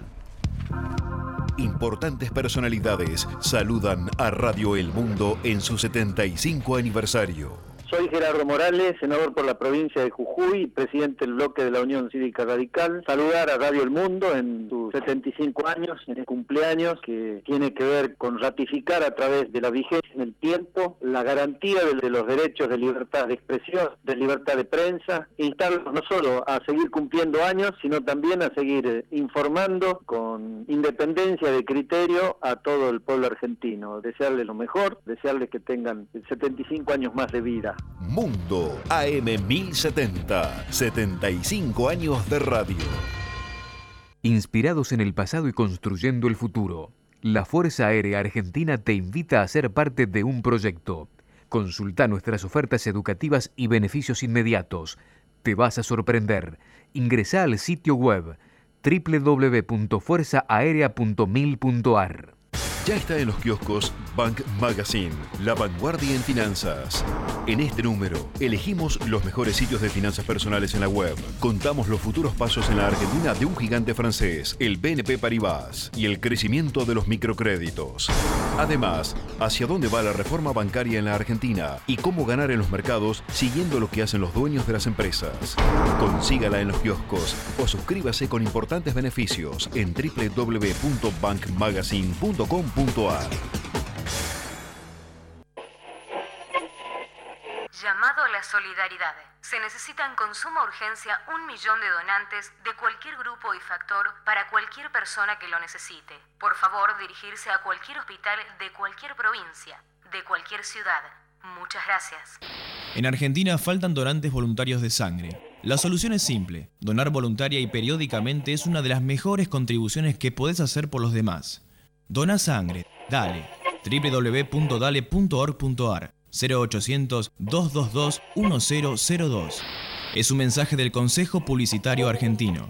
Importantes personalidades saludan a Radio El Mundo en su setenta y cinco aniversario. Soy Gerardo Morales, senador por la provincia de Jujuy, presidente del bloque de la Unión Cívica Radical. Saludar a Radio El Mundo en sus setenta y cinco años, en el cumpleaños, que tiene que ver con ratificar a través de la vigencia en el tiempo la garantía de, de los derechos de libertad de expresión, de libertad de prensa, e instarlos no solo a seguir cumpliendo años, sino también a seguir informando con independencia de criterio a todo el pueblo argentino. Desearles lo mejor, desearles que tengan setenta y cinco años más de vida. Mundo A M mil setenta, setenta y cinco años de radio. Inspirados en el pasado y construyendo el futuro, la Fuerza Aérea Argentina te invita a ser parte de un proyecto. Consulta nuestras ofertas educativas y beneficios inmediatos. Te vas a sorprender. Ingresá al sitio web doble u doble u doble u punto fuerza aérea punto mil punto a r. Ya está en los kioscos Bank Magazine, la vanguardia en finanzas. En este número, elegimos los mejores sitios de finanzas personales en la web. Contamos los futuros pasos en la Argentina de un gigante francés, el B N P Paribas, y el crecimiento de los microcréditos. Además, hacia dónde va la reforma bancaria en la Argentina y cómo ganar en los mercados siguiendo lo que hacen los dueños de las empresas. Consígala en los kioscos o suscríbase con importantes beneficios en doble u doble u doble u punto bank magazine punto com punto a r. Llamado a la solidaridad. Se necesitan con suma urgencia un millón de donantes de cualquier grupo y factor para cualquier persona que lo necesite. Por favor, dirigirse a cualquier hospital de cualquier provincia, de cualquier ciudad. Muchas gracias. En Argentina faltan donantes voluntarios de sangre. La solución es simple. Donar voluntaria y periódicamente es una de las mejores contribuciones que podés hacer por los demás. Dona sangre. Dale. doble u doble u doble u punto dale punto org punto a r cero ochocientos, dos dos dos, uno cero cero dos. Es un mensaje del Consejo Publicitario Argentino.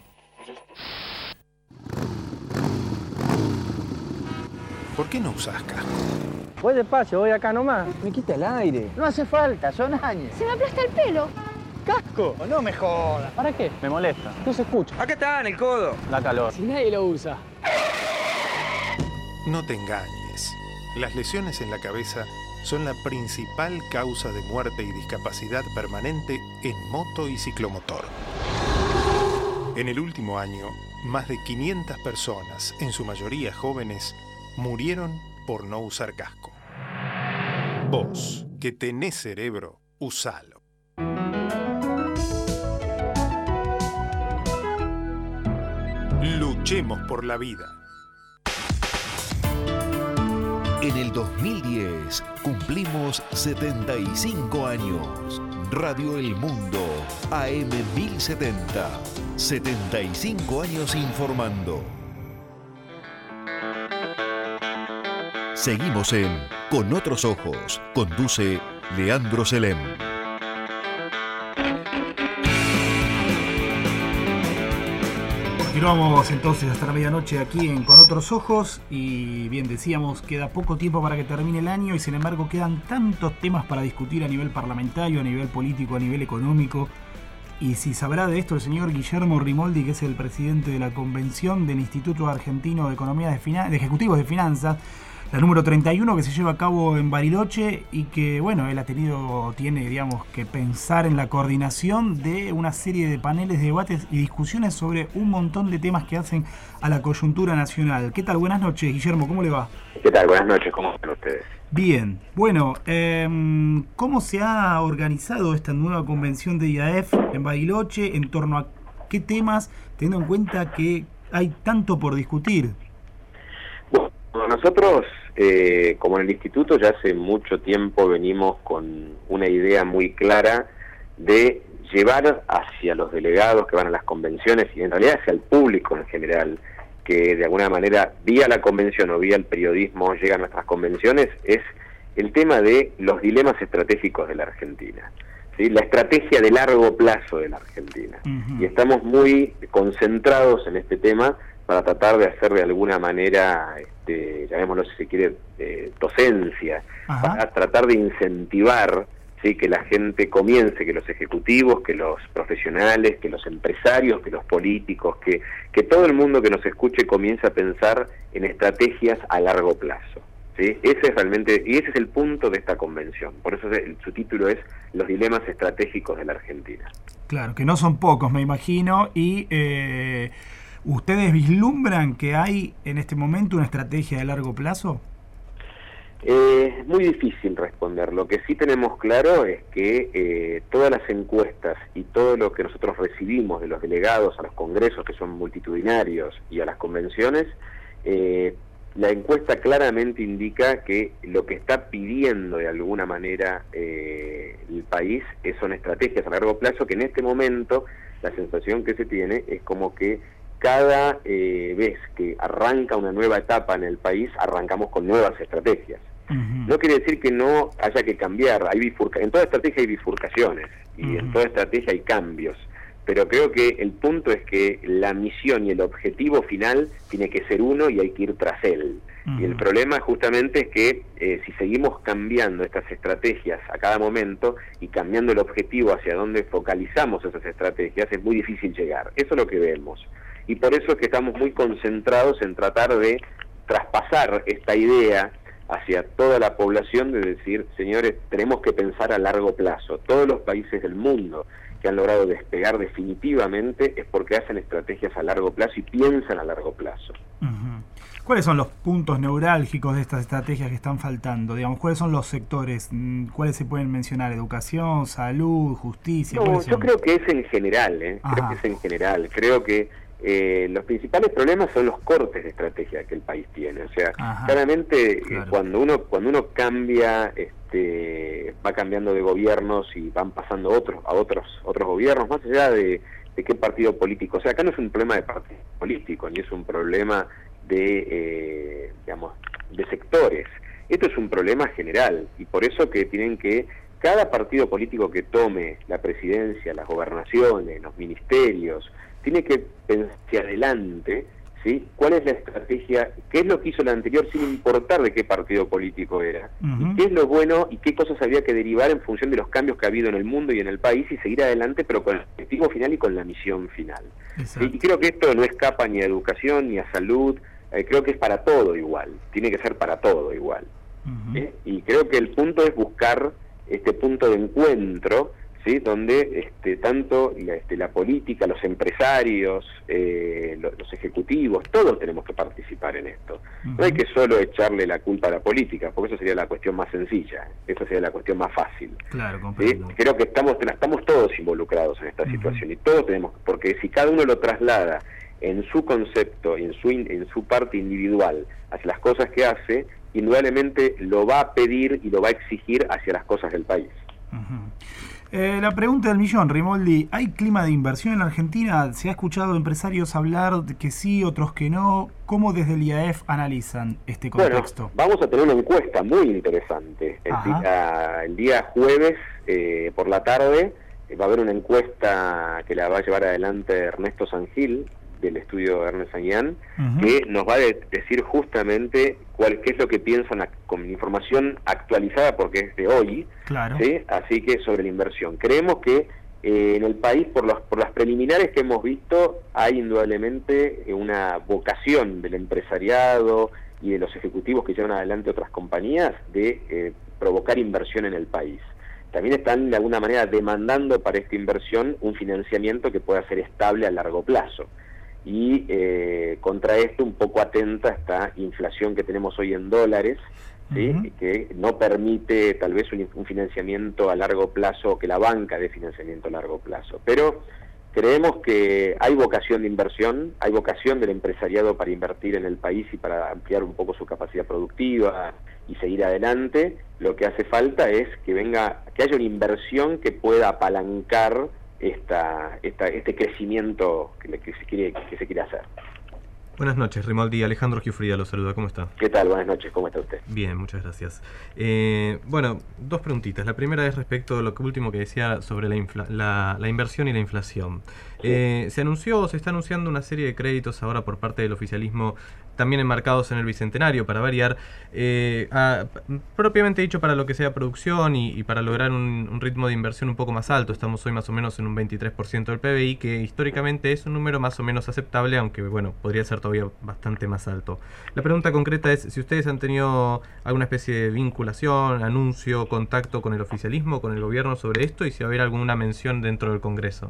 ¿Por qué no usás casco? Voy despacio, voy acá nomás. Me quita el aire. No hace falta, son años. Se me aplasta el pelo. ¡Casco! No me jodas. ¿Para qué? Me molesta. No se escucha. Acá está, en el codo. Da calor. Si nadie lo usa. No te engañes. Las lesiones en la cabeza son la principal causa de muerte y discapacidad permanente en moto y ciclomotor. En el último año, más de quinientas personas, en su mayoría jóvenes, murieron por no usar casco. Vos, que tenés cerebro, usalo. Luchemos por la vida. En el dos mil diez cumplimos setenta y cinco años. Radio El Mundo, A M mil setenta. setenta y cinco años informando. Seguimos en Con Otros Ojos. Conduce Leandro Selem. Continuamos entonces hasta la medianoche aquí en Con Otros Ojos y bien decíamos, queda poco tiempo para que termine el año y sin embargo quedan tantos temas para discutir a nivel parlamentario, a nivel político, a nivel económico. Y si sabrá de esto el señor Guillermo Rimoldi, que es el presidente de la convención del Instituto Argentino de Economía de, Finan- de Ejecutivos de Finanzas, la número treinta y uno, que se lleva a cabo en Bariloche y que, bueno, él ha tenido, tiene, digamos, que pensar en la coordinación de una serie de paneles, de debates y discusiones sobre un montón de temas que hacen a la coyuntura nacional. ¿Qué tal? Buenas noches, Guillermo, ¿cómo le va? ¿Qué tal? Buenas noches, ¿cómo están ustedes? Bien, bueno, eh, ¿cómo se ha organizado esta nueva convención de I A F en Bariloche? ¿En torno a qué temas, teniendo en cuenta que hay tanto por discutir? Bueno, nosotros, eh, como en el instituto, ya hace mucho tiempo venimos con una idea muy clara de llevar hacia los delegados que van a las convenciones y en realidad hacia el público en general, que de alguna manera vía la convención o vía el periodismo llega a nuestras convenciones, es el tema de los dilemas estratégicos de la Argentina, ¿sí? La estrategia de largo plazo de la Argentina. Uh-huh. Y estamos muy concentrados en este tema para tratar de hacer de alguna manera, este, llamémoslo si se quiere, eh, docencia, uh-huh. para tratar de incentivar, ¿sí? Que la gente comience, que los ejecutivos, que los profesionales, que los empresarios, que los políticos, que, que todo el mundo que nos escuche comience a pensar en estrategias a largo plazo, ¿sí? Ese es realmente, y ese es el punto de esta convención. Por eso el, su título es Los dilemas estratégicos de la Argentina. Claro, que no son pocos, me imagino, y eh, ¿ustedes vislumbran que hay en este momento una estrategia de largo plazo? Eh, es muy difícil responder. Lo que sí tenemos claro es que eh, todas las encuestas y todo lo que nosotros recibimos de los delegados a los congresos, que son multitudinarios, y a las convenciones, eh, la encuesta claramente indica que lo que está pidiendo de alguna manera eh, el país son estrategias a largo plazo, que en este momento la sensación que se tiene es como que cada eh, vez que arranca una nueva etapa en el país, arrancamos con nuevas estrategias. Uh-huh. No quiere decir que no haya que cambiar, hay bifurca- en toda estrategia hay bifurcaciones y uh-huh. en toda estrategia hay cambios, pero creo que el punto es que la misión y el objetivo final tiene que ser uno y hay que ir tras él. Uh-huh. Y el problema justamente es que eh, si seguimos cambiando estas estrategias a cada momento y cambiando el objetivo hacia donde focalizamos esas estrategias, es muy difícil llegar. Eso es lo que vemos. Y por eso es que estamos muy concentrados en tratar de traspasar esta idea hacia toda la población de decir, señores, tenemos que pensar a largo plazo. Todos los países del mundo que han logrado despegar definitivamente es porque hacen estrategias a largo plazo y piensan a largo plazo. Uh-huh. ¿Cuáles son los puntos neurálgicos de estas estrategias que están faltando? Digamos, ¿cuáles son los sectores? ¿Cuáles se pueden mencionar? ¿Educación, salud, justicia? No, yo son? creo que es en general, ¿eh? creo que es en general. Creo que eh, los principales problemas son los cortes de estrategia que el país tiene. O sea, Ajá, claramente claro. eh, cuando uno cuando uno cambia, este, va cambiando de gobiernos y van pasando otros a otros otros gobiernos, más allá de, de qué partido político. O sea, acá no es un problema de partido político, ni es un problema de, eh, digamos, de sectores. Esto es un problema general y por eso que tienen que, cada partido político que tome la presidencia, las gobernaciones, los ministerios, tiene que pensar hacia adelante, ¿sí? ¿Cuál es la estrategia? ¿Qué es lo que hizo la anterior sin importar de qué partido político era? Uh-huh. ¿Y qué es lo bueno y qué cosas había que derivar en función de los cambios que ha habido en el mundo y en el país y seguir adelante, pero con el objetivo final y con la misión final? ¿Sí? Y creo que esto no escapa ni a educación ni a salud. Eh, creo que es para todo igual, tiene que ser para todo igual. Uh-huh. ¿eh? Y creo que el punto es buscar este punto de encuentro, ¿sí? Donde este, tanto la, este, la política, los empresarios, eh, los, los ejecutivos, todos tenemos que participar en esto. Uh-huh. No hay que solo echarle la culpa a la política, porque eso sería la cuestión más sencilla, eso sería la cuestión más fácil. Claro, ¿sí? Creo que estamos, estamos todos involucrados en esta uh-huh. situación y todos tenemos, porque si cada uno lo traslada en su concepto, en su en su parte individual, hacia las cosas que hace, indudablemente lo va a pedir y lo va a exigir hacia las cosas del país. Uh-huh. eh, la pregunta del millón, Rimoldi, ¿hay clima de inversión en la Argentina? ¿Se ha escuchado empresarios hablar de que sí, otros que no? ¿Cómo desde el I A E F analizan este contexto? Bueno, vamos a tener una encuesta muy interesante. El, día, el día jueves eh, por la tarde eh, va a haber una encuesta que la va a llevar adelante Ernesto Sangil, del estudio Ernst and Young, uh-huh. que nos va a de- decir justamente cuál qué es lo que piensan con información actualizada, porque es de hoy, claro. ¿sí? Así que sobre la inversión. Creemos que eh, en el país, por, los, por las preliminares que hemos visto, hay indudablemente una vocación del empresariado y de los ejecutivos que llevan adelante otras compañías de eh, provocar inversión en el país. También están de alguna manera demandando para esta inversión un financiamiento que pueda ser estable a largo plazo. Y eh, contra esto un poco atenta esta inflación que tenemos hoy en dólares, ¿sí? Uh-huh. que no permite tal vez un, un financiamiento a largo plazo, que la banca dé financiamiento a largo plazo. Pero creemos que hay vocación de inversión, hay vocación del empresariado para invertir en el país y para ampliar un poco su capacidad productiva y seguir adelante. Lo que hace falta es que venga, que haya una inversión que pueda apalancar Esta, esta, este crecimiento que, que, se quiere, que se quiere hacer. Buenas noches, Rimoldi. Alejandro Giuffrida lo saluda. ¿Cómo está? ¿Qué tal? Buenas noches. ¿Cómo está usted? Bien, muchas gracias. Eh, bueno, dos preguntitas. La primera es respecto a lo que último que decía sobre la, infla, la, la inversión y la inflación. Sí. Eh, se anunció, se está anunciando una serie de créditos ahora por parte del oficialismo, también enmarcados en el Bicentenario, para variar, eh, a, propiamente dicho para lo que sea producción y, y para lograr un, un ritmo de inversión un poco más alto. Estamos hoy más o menos en un veintitrés por ciento del P B I, que históricamente es un número más o menos aceptable, aunque bueno, podría ser todavía bastante más alto. La pregunta concreta es si ustedes han tenido alguna especie de vinculación, anuncio, contacto con el oficialismo, con el gobierno sobre esto, y si va a haber alguna mención dentro del Congreso.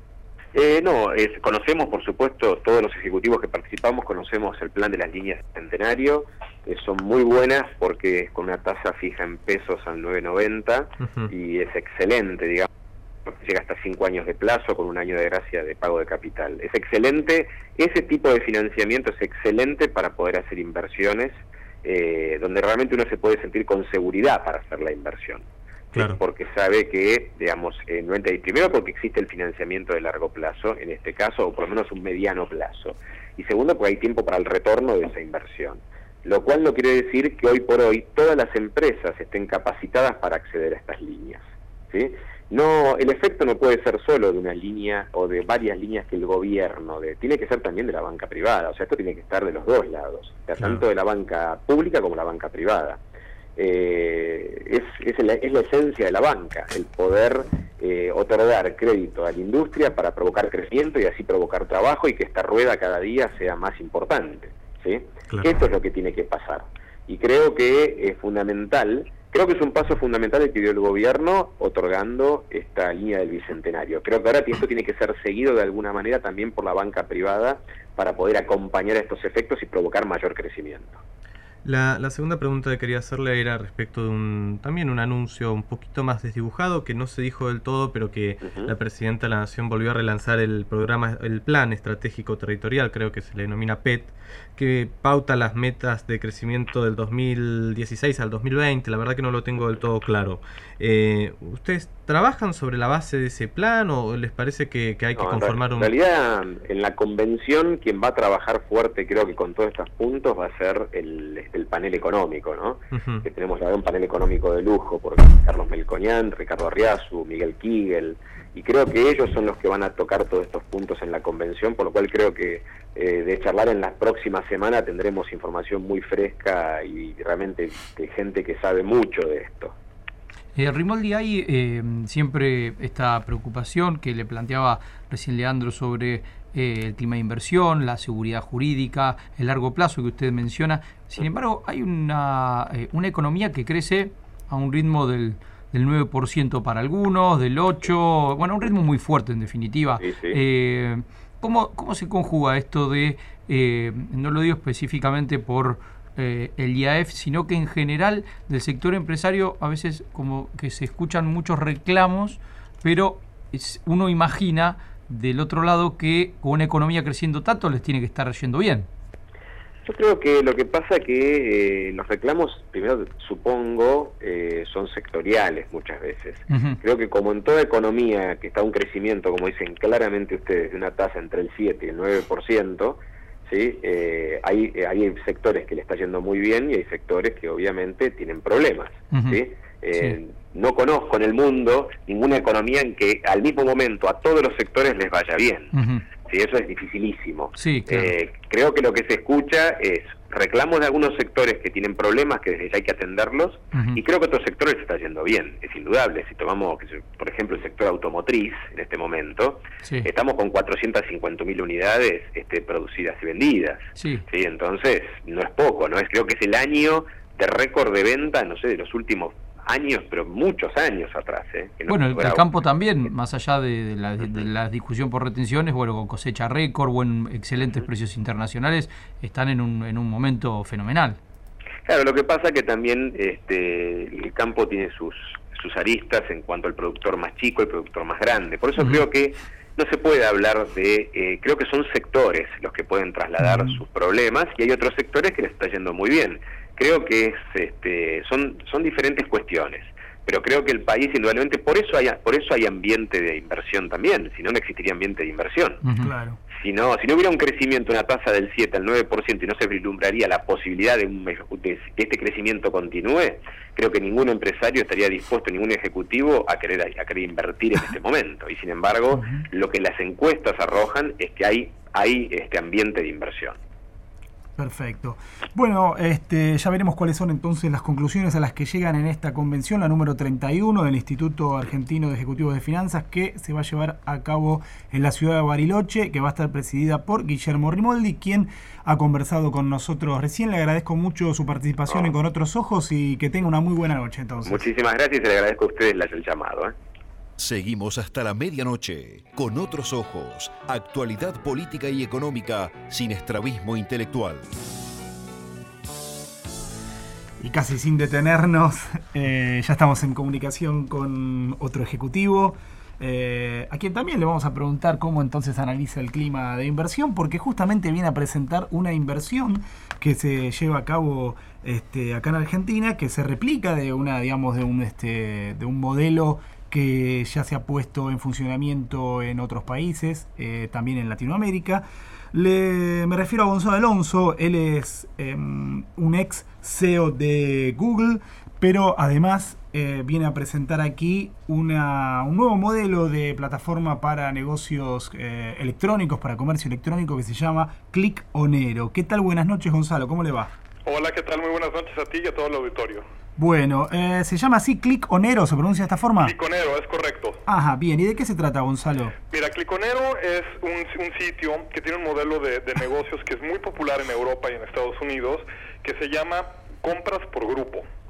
Eh, no, es, conocemos por supuesto, todos los ejecutivos que participamos, conocemos el plan de las líneas de Centenario, eh, son muy buenas porque es con una tasa fija en pesos al nueve noventa uh-huh. y es excelente, digamos, llega hasta cinco años de plazo con un año de gracia de pago de capital. Es excelente, ese tipo de financiamiento es excelente para poder hacer inversiones, eh, donde realmente uno se puede sentir con seguridad para hacer la inversión. Claro. Porque sabe que, digamos, eh, no entra, primero porque existe el financiamiento de largo plazo, en este caso, o por lo menos un mediano plazo. Y segundo, porque hay tiempo para el retorno de esa inversión. Lo cual no quiere decir que hoy por hoy todas las empresas estén capacitadas para acceder a estas líneas, ¿sí? No, el efecto no puede ser solo de una línea o de varias líneas que el gobierno, de, tiene que ser también de la banca privada, o sea, esto tiene que estar de los dos lados, o sea, claro. tanto de la banca pública como la banca privada. Eh, es, es, la, es la esencia de la banca, el poder eh, otorgar crédito a la industria para provocar crecimiento y así provocar trabajo y que esta rueda cada día sea más importante, ¿sí? Claro. Esto es lo que tiene que pasar y creo que es fundamental creo que es un paso fundamental el que dio el gobierno otorgando esta línea del Bicentenario. Creo que ahora esto tiene que ser seguido de alguna manera también por la banca privada para poder acompañar estos efectos y provocar mayor crecimiento. La, la segunda pregunta que quería hacerle era respecto de un también un anuncio un poquito más desdibujado, que no se dijo del todo, pero que uh-huh. la Presidenta de la Nación volvió a relanzar el programa, el Plan Estratégico Territorial, creo que se le denomina P E T, que pauta las metas de crecimiento del dos mil dieciséis al dos mil veinte. La verdad que no lo tengo del todo claro. Eh, ¿Ustedes trabajan sobre la base de ese plan o les parece que, que hay que no, conformar en un...? En realidad, en la convención, quien va a trabajar fuerte, creo que con todos estos puntos, va a ser el, el panel económico, ¿no? Uh-huh. Que tenemos un panel económico de lujo por Carlos Melconian, Ricardo Arriazu, Miguel Kigel, y creo que ellos son los que van a tocar todos estos puntos en la convención, por lo cual creo que eh, de charlar en las próximas semanas tendremos información muy fresca y realmente de gente que sabe mucho de esto. Eh, Rimoldi, hay eh, siempre esta preocupación que le planteaba recién Leandro sobre eh, el clima de inversión, la seguridad jurídica, el largo plazo que usted menciona. Sin embargo, hay una, eh, una economía que crece a un ritmo del, del nueve por ciento para algunos, del ocho por ciento, bueno, un ritmo muy fuerte en definitiva. Sí, sí. Eh, ¿cómo, ¿Cómo se conjuga esto de, eh, no lo digo específicamente por... Eh, el I A F, sino que en general del sector empresario a veces como que se escuchan muchos reclamos, pero es, uno imagina del otro lado que con una economía creciendo tanto les tiene que estar yendo bien? Yo creo que lo que pasa es que eh, los reclamos, primero supongo, eh, son sectoriales muchas veces. Uh-huh. Creo que como en toda economía que está un crecimiento, como dicen claramente ustedes, de una tasa entre el siete y el nueve por ciento, ¿sí? Eh, hay, hay sectores que le está yendo muy bien y hay sectores que obviamente tienen problemas. Uh-huh. ¿Sí? Eh, sí. No conozco en el mundo ninguna economía en que al mismo momento a todos los sectores les vaya bien. Uh-huh. Sí, eso es dificilísimo. Sí, claro. eh, creo que lo que se escucha es reclamos de algunos sectores que tienen problemas, que desde ya hay que atenderlos, uh-huh. y creo que otros sectores se está yendo bien, es indudable. Si tomamos, por ejemplo, el sector automotriz en este momento, sí. estamos con cuatrocientas cincuenta mil unidades este, producidas y vendidas. Sí. Sí, entonces, no es poco, ¿no? Es, creo que es el año de récord de venta, no sé, de los últimos años, pero muchos años atrás. ¿eh? Que no bueno, el, el campo también, más allá de, de, la, de la discusión por retenciones, bueno, con cosecha récord, buen, excelentes uh-huh. precios internacionales, están en un, en un momento fenomenal. Claro, lo que pasa es que también este, el campo tiene sus, sus aristas en cuanto al productor más chico y el productor más grande. Por eso uh-huh. creo que no se puede hablar de... Eh, creo que son sectores los que pueden trasladar uh-huh. sus problemas y hay otros sectores que les está yendo muy bien. Creo que es, este, son, son diferentes cuestiones, pero creo que el país indudablemente, por eso hay, por eso hay ambiente de inversión también, si no, no existiría ambiente de inversión. Uh-huh. Claro. Si no, si no hubiera un crecimiento, una tasa del siete al nueve por ciento y no se vislumbraría la posibilidad de, un, de que este crecimiento continúe, creo que ningún empresario estaría dispuesto, ningún ejecutivo, a querer, a querer invertir en este momento. Y sin embargo, uh-huh. lo que las encuestas arrojan es que hay, hay este ambiente de inversión. Perfecto. Bueno, este, ya veremos cuáles son entonces las conclusiones a las que llegan en esta convención, la número treinta y uno del Instituto Argentino de Ejecutivos de Finanzas, que se va a llevar a cabo en la ciudad de Bariloche, que va a estar presidida por Guillermo Rimoldi, quien ha conversado con nosotros recién. Le agradezco mucho su participación oh. en Con Otros Ojos y que tenga una muy buena noche entonces. Muchísimas gracias y le agradezco a ustedes el llamado. ¿eh? Seguimos hasta la medianoche, Con Otros Ojos, actualidad política y económica sin estrabismo intelectual. Y casi sin detenernos, eh, ya estamos en comunicación con otro ejecutivo, eh, a quien también le vamos a preguntar cómo entonces analiza el clima de inversión, porque justamente viene a presentar una inversión que se lleva a cabo este, acá en Argentina, que se replica de una, digamos, de un, este, de un modelo que ya se ha puesto en funcionamiento en otros países, eh, también en Latinoamérica. Le, me refiero a Gonzalo Alonso, él es eh, un ex C E O de Google, pero además eh, viene a presentar aquí una, un nuevo modelo de plataforma para negocios eh, electrónicos, para comercio electrónico, que se llama Clickonero. ¿Qué tal? Buenas noches, Gonzalo, ¿cómo le va? Hola, ¿qué tal? Muy buenas noches a ti y a todo el auditorio. Bueno, eh, ¿se llama así Clickonero? ¿Se pronuncia de esta forma? Clickonero, es correcto. Ajá, bien. ¿Y de qué se trata, Gonzalo? Mira, Clickonero es un, un sitio que tiene un modelo de, de negocios que es muy popular en Europa y en Estados Unidos, que se llama compras por grupo.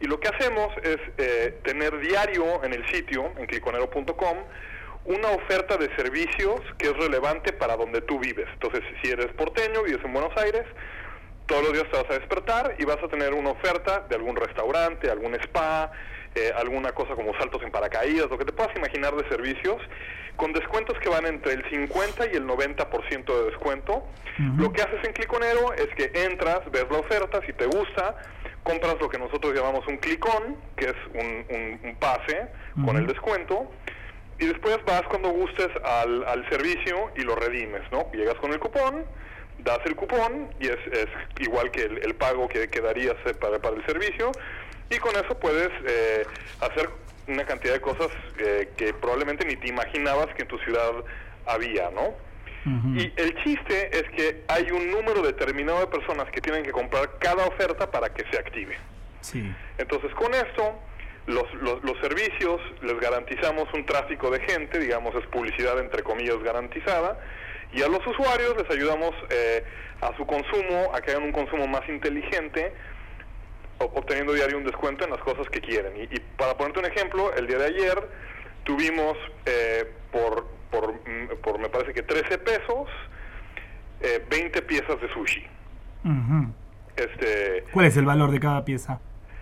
Y lo que hacemos es eh, tener diario en el sitio, en cliconero punto com, una oferta de servicios que es relevante para donde tú vives. Entonces, si eres porteño, vives en Buenos Aires, todos los días te vas a despertar y vas a tener una oferta de algún restaurante, algún spa, eh, alguna cosa como saltos en paracaídas, lo que te puedas imaginar de servicios, con descuentos que van entre el cincuenta y el noventa por ciento de descuento. Uh-huh. Lo que haces en Cliconero es que entras, ves la oferta, si te gusta, compras lo que nosotros llamamos un clicón, que es un, un, un pase uh-huh. con el descuento, y después vas cuando gustes al, al servicio y lo redimes, ¿no? Llegas con el cupón, das el cupón y es, es igual que el, el pago que, que darías para, para el servicio, y con eso puedes eh, hacer una cantidad de cosas eh, que probablemente ni te imaginabas que en tu ciudad había, ¿no? Uh-huh. Y el chiste es que hay un número determinado de personas que tienen que comprar cada oferta para que se active. Sí. Entonces, con esto, los, los, los servicios les garantizamos un tráfico de gente, digamos, es publicidad entre comillas garantizada, y a los usuarios les ayudamos eh, a su consumo, a que hagan un consumo más inteligente, obteniendo diario un descuento en las cosas que quieren. Y, y para ponerte un ejemplo, el día de ayer tuvimos eh, por, por, por, me parece que trece pesos, eh, veinte piezas de sushi. Uh-huh. Este, ¿Cuál es el valor de cada pieza?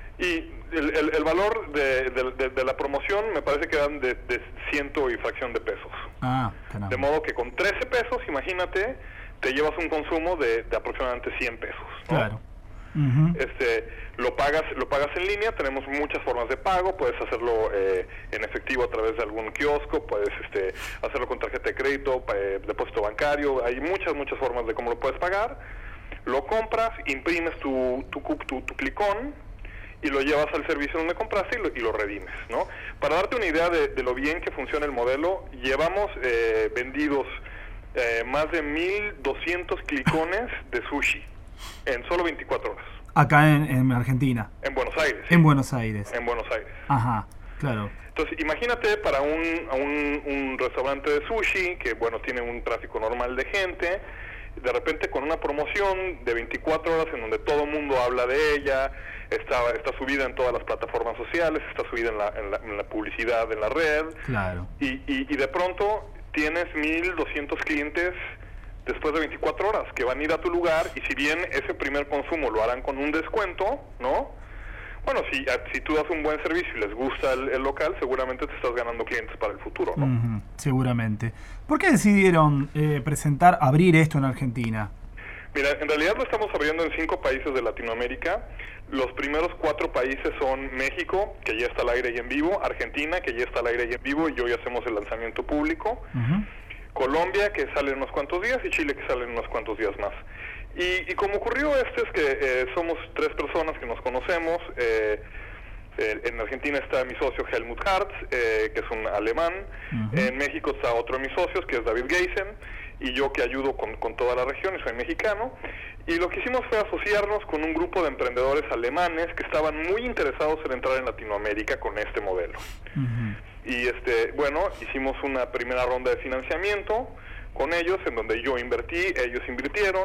Y el, el, el valor de, de, de, de la promoción me parece que dan de, de ciento y fracción de pesos. Ah, caramba. De modo que con trece pesos, imagínate, te llevas un consumo de, de aproximadamente cien pesos, ¿no? Claro. Uh-huh. Este, lo pagas, lo pagas en línea, tenemos muchas formas de pago, puedes hacerlo eh, en efectivo a través de algún kiosco, puedes este, hacerlo con tarjeta de crédito, eh, depósito bancario, hay muchas, muchas formas de cómo lo puedes pagar. Lo compras, imprimes tu, tu, tu, tu clicón y lo llevas al servicio donde compraste y lo, y lo redimes, ¿no? Para darte una idea de, de lo bien que funciona el modelo, llevamos eh, vendidos eh, más de mil doscientos clicones de sushi en solo veinticuatro horas. Acá en, en Argentina. En Buenos Aires. En Buenos Aires. En Buenos Aires. Ajá, claro. Entonces, imagínate para un, un, un restaurante de sushi que, bueno, tiene un tráfico normal de gente, de repente con una promoción de veinticuatro horas en donde todo el mundo habla de ella, está, está subida en todas las plataformas sociales, está subida en la, en la, en la publicidad en la red. Claro. Y, y, y de pronto tienes mil doscientos clientes después de veinticuatro horas que van a ir a tu lugar, y si bien ese primer consumo lo harán con un descuento, ¿no? Bueno, si, si tú das un buen servicio y les gusta el, el local, seguramente te estás ganando clientes para el futuro, ¿no? Uh-huh, seguramente. ¿Por qué decidieron eh, presentar, abrir esto en Argentina? Mira, en realidad lo estamos abriendo en cinco países de Latinoamérica. Los primeros cuatro países son México, que ya está al aire y en vivo, Argentina, que ya está al aire y en vivo, y hoy hacemos el lanzamiento público, uh-huh. Colombia, que sale en unos cuantos días, y Chile, que sale en unos cuantos días más. Y, y como ocurrió esto es que eh, somos tres personas que nos conocemos. Eh, eh, en Argentina está mi socio Helmut Hartz, eh, que es un alemán. Uh-huh. En México está otro de mis socios, que es David Geisen, y yo que ayudo con, con toda la región, y soy mexicano. Y lo que hicimos fue asociarnos con un grupo de emprendedores alemanes que estaban muy interesados en entrar en Latinoamérica con este modelo. Uh-huh. Y este, bueno, hicimos una primera ronda de financiamiento con ellos, en donde yo invertí, ellos invirtieron.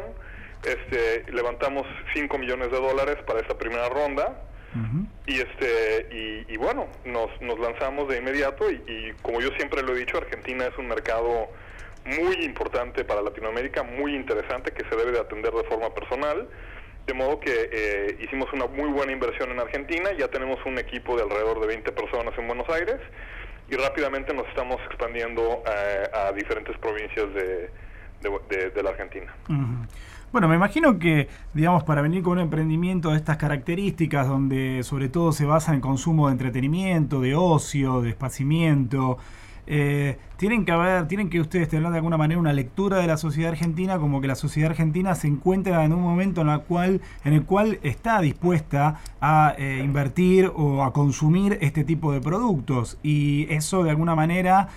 Este, levantamos cinco millones de dólares para esta primera ronda. Uh-huh. y este y, y bueno, nos, nos lanzamos de inmediato, y, y como yo siempre lo he dicho, Argentina es un mercado muy importante para Latinoamérica, muy interesante, que se debe de atender de forma personal, de modo que eh, hicimos una muy buena inversión en Argentina. Ya tenemos un equipo de alrededor de veinte personas en Buenos Aires, y rápidamente nos estamos expandiendo eh, a diferentes provincias de, de, de, de la Argentina. Uh-huh. Bueno, me imagino que, digamos, para venir con un emprendimiento de estas características, donde sobre todo se basa en consumo de entretenimiento, de ocio, de esparcimiento, eh, tienen que haber, tienen que ustedes tener de alguna manera una lectura de la sociedad argentina, como que la sociedad argentina se encuentra en un momento en, la cual, en el cual está dispuesta a eh, invertir o a consumir este tipo de productos, y eso de alguna manera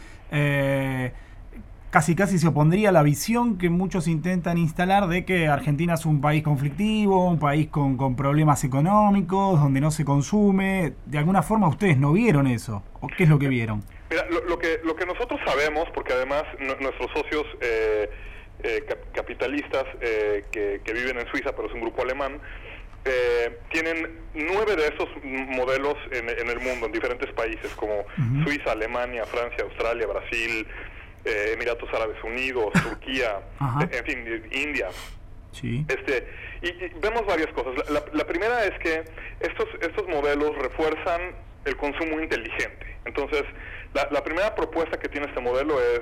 eh, casi casi se opondría a la visión que muchos intentan instalar de que Argentina es un país conflictivo, un país con, con problemas económicos, donde no se consume. De alguna forma ustedes no vieron eso, ¿o qué es lo que vieron? Mira, lo, lo que lo que nosotros sabemos, porque además no, nuestros socios eh, eh, cap- capitalistas eh, que, que viven en Suiza, pero es un grupo alemán, eh, tienen nueve de esos modelos en, en el mundo, en diferentes países, como uh-huh. Suiza, Alemania, Francia, Australia, Brasil, eh, Emiratos Árabes Unidos, Turquía, uh-huh. en fin, India. Sí. Este, y, y vemos varias cosas. La, la, la primera es que estos, estos modelos refuerzan el consumo inteligente. Entonces, la, la primera propuesta que tiene este modelo es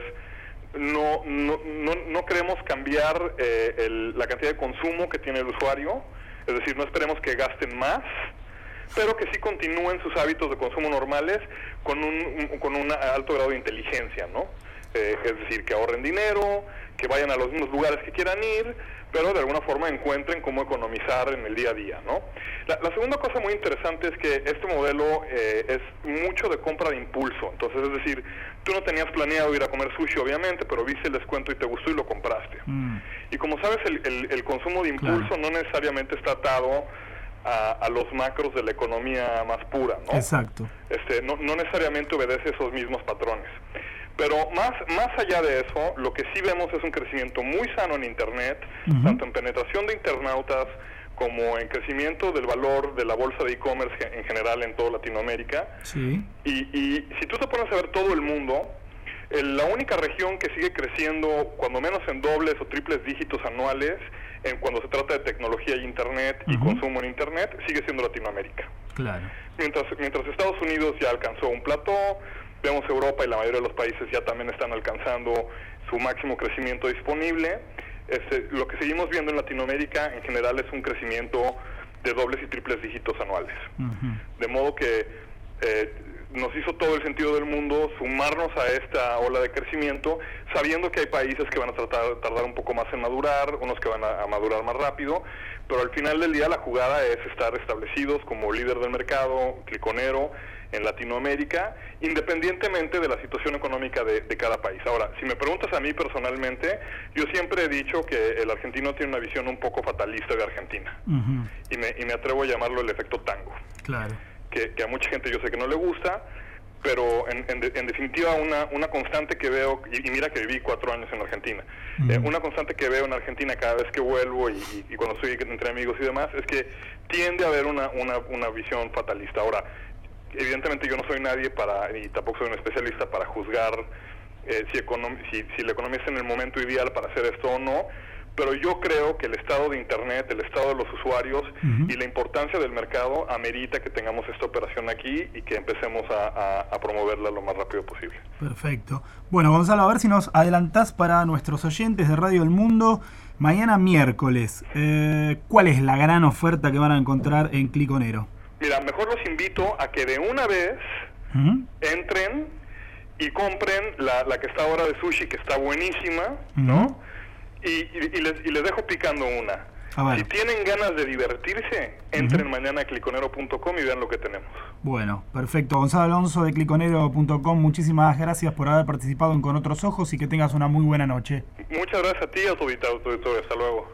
no, no, no, no queremos cambiar eh, el, la cantidad de consumo que tiene el usuario, es decir, no esperemos que gasten más, pero que sí continúen sus hábitos de consumo normales con un, un, con un alto grado de inteligencia, ¿no? Eh, es decir, que ahorren dinero, que vayan a los mismos lugares que quieran ir, pero de alguna forma encuentren cómo economizar en el día a día, ¿no? La, la segunda cosa muy interesante es que este modelo eh, es mucho de compra de impulso. Entonces, es decir, tú no tenías planeado ir a comer sushi, obviamente, pero viste el descuento y te gustó y lo compraste. Mm. Y como sabes, el, el, el consumo de impulso claro. no necesariamente está atado a, a los macros de la economía más pura, ¿no? Exacto. Este, no, no necesariamente obedece esos mismos patrones. Pero más, más allá de eso, lo que sí vemos es un crecimiento muy sano en Internet, uh-huh. tanto en penetración de internautas como en crecimiento del valor de la bolsa de e-commerce en general en toda Latinoamérica. Sí. Y, y si tú te pones a ver todo el mundo, el, la única región que sigue creciendo, cuando menos en dobles o triples dígitos anuales, en cuando se trata de tecnología y Internet uh-huh. y consumo en Internet, sigue siendo Latinoamérica. Claro. Mientras, mientras Estados Unidos ya alcanzó un plató, vemos Europa y la mayoría de los países ya también están alcanzando su máximo crecimiento disponible. Este, lo que seguimos viendo en Latinoamérica en general es un crecimiento de dobles y triples dígitos anuales. Uh-huh. De modo que eh, nos hizo todo el sentido del mundo sumarnos a esta ola de crecimiento, sabiendo que hay países que van a tratar, tardar un poco más en madurar, unos que van a, a madurar más rápido, pero al final del día la jugada es estar establecidos como líder del mercado, cliconero, en Latinoamérica, independientemente de la situación económica de, de cada país. Ahora, si me preguntas a mí personalmente, yo siempre he dicho que el argentino tiene una visión un poco fatalista de Argentina. Uh-huh. Y, me, y me atrevo a llamarlo el efecto tango. Claro. Que, que a mucha gente yo sé que no le gusta, pero en, en, de, en definitiva una, una constante que veo, y, y mira que viví cuatro años en Argentina, uh-huh. eh, una constante que veo en Argentina cada vez que vuelvo y, y, y cuando estoy entre amigos y demás, es que tiende a haber una, una, una visión fatalista. Ahora, evidentemente yo no soy nadie para, y tampoco soy un especialista para juzgar eh, si, econom- si, si la economía está en el momento ideal para hacer esto o no, pero yo creo que el estado de Internet, el estado de los usuarios uh-huh. y la importancia del mercado amerita que tengamos esta operación aquí y que empecemos a, a, a promoverla lo más rápido posible. Perfecto. Bueno, Gonzalo, a ver si nos adelantás para nuestros oyentes de Radio El Mundo. Mañana miércoles, eh, ¿cuál es la gran oferta que van a encontrar en Cliconero? Mira, mejor los invito a que de una vez uh-huh. entren y compren la, la que está ahora de sushi, que está buenísima, uh-huh. ¿no? Y, y, y, les, y les dejo picando una. Si tienen ganas de divertirse, entren uh-huh. mañana a cliconero punto com y vean lo que tenemos. Bueno, perfecto. Gonzalo Alonso de cliconero punto com, muchísimas gracias por haber participado en Con Otros Ojos y que tengas una muy buena noche. Muchas gracias a ti y a tu auditorio. Hasta luego.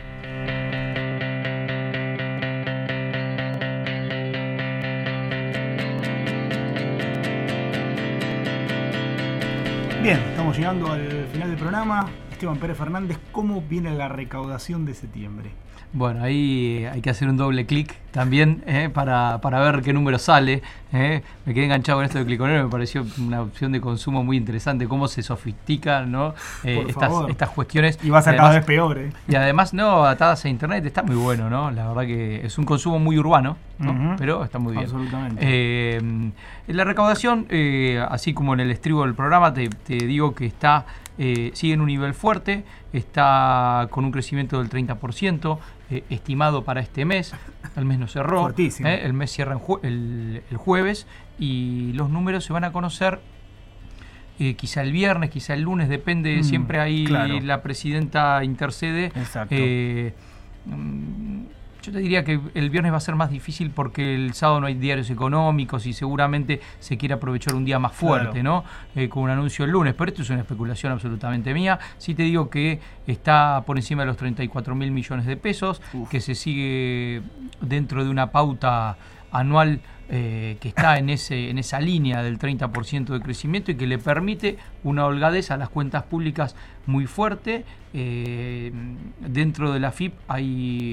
Bien, estamos llegando al final del programa. Esteban Pérez Fernández, ¿cómo viene la recaudación de septiembre? Bueno, ahí hay que hacer un doble clic también eh, para, para ver qué número sale. Eh. Me quedé enganchado con esto de Cliconero, me pareció una opción de consumo muy interesante, cómo se sofistican, ¿no? Eh, estas, estas cuestiones. Y va a ser cada vez peor. ¿eh? Y además, no, atadas a internet, está muy bueno, ¿no? La verdad que es un consumo muy urbano, ¿no? Uh-huh. Pero está muy bien. Absolutamente. Eh, en la recaudación, eh, así como en el estribo del programa, te, te digo que está eh, sigue en un nivel fuerte, está con un crecimiento del treinta por ciento. Eh, estimado para este mes. El mes no cerró, eh, el mes cierra jue- el, el jueves y los números se van a conocer eh, quizá el viernes, quizá el lunes, depende, mm, siempre ahí claro. La presidenta intercede. Exacto. Eh, yo te diría que el viernes va a ser más difícil porque el sábado no hay diarios económicos y seguramente se quiere aprovechar un día más fuerte, claro. ¿no? Eh, con un anuncio el lunes, pero esto es una especulación absolutamente mía. Sí te digo que está por encima de los treinta y cuatro mil millones de pesos, Uf. que se sigue dentro de una pauta anual eh, que está en ese en esa línea del treinta por ciento de crecimiento y que le permite una holgadez a las cuentas públicas muy fuerte. Eh, dentro de la F I P hay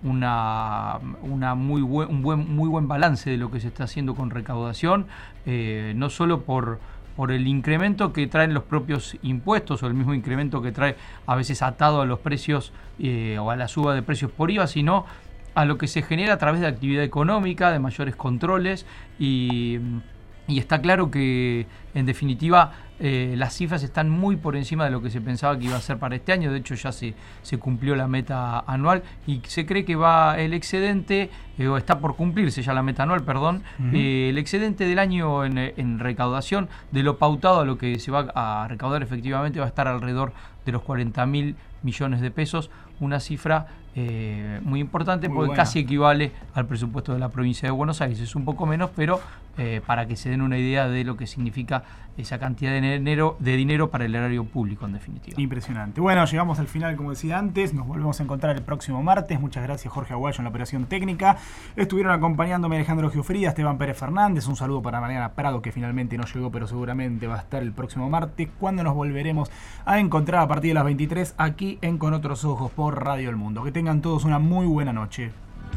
una, una muy buen, un buen, muy buen balance de lo que se está haciendo con recaudación, eh, no solo por, por el incremento que traen los propios impuestos o el mismo incremento que trae a veces atado a los precios eh, o a la suba de precios por I V A, sino a lo que se genera a través de actividad económica, de mayores controles y... Y está claro que, en definitiva, eh, las cifras están muy por encima de lo que se pensaba que iba a ser para este año. De hecho, ya se, se cumplió la meta anual y se cree que va el excedente, eh, o está por cumplirse ya la meta anual, perdón, uh-huh. eh, el excedente del año en, en recaudación, de lo pautado a lo que se va a recaudar efectivamente, va a estar alrededor de los cuarenta mil millones de pesos, una cifra eh, muy importante muy porque buena. Casi equivale al presupuesto de la provincia de Buenos Aires. Es un poco menos, pero eh, para que se den una idea de lo que significa esa cantidad de dinero, de dinero para el erario público, en definitiva. Impresionante. Bueno, llegamos al final, como decía antes. Nos volvemos a encontrar el próximo martes. Muchas gracias, Jorge Aguayo, en la operación técnica. Estuvieron acompañándome Alejandro Giuffrida, Esteban Pérez Fernández. Un saludo para Mariana Prado, que finalmente no llegó, pero seguramente va a estar el próximo martes, cuando nos volveremos a encontrar a partir de las veintitrés aquí en Con Otros Ojos por Radio El Mundo. Que tengan todos una muy buena noche.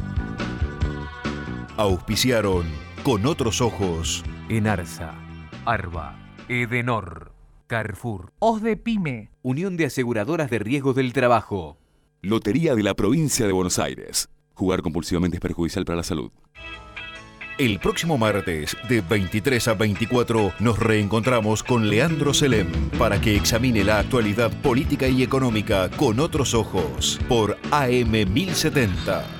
Auspiciaron Con Otros Ojos Enarsa, Arba, Edenor, Carrefour, OSDEPYME, Unión de Aseguradoras de Riesgos del Trabajo. Lotería de la Provincia de Buenos Aires. Jugar compulsivamente es perjudicial para la salud. El próximo martes, de veintitrés a veinticuatro, nos reencontramos con Leandro Selem para que examine la actualidad política y económica con otros ojos por A M mil setenta.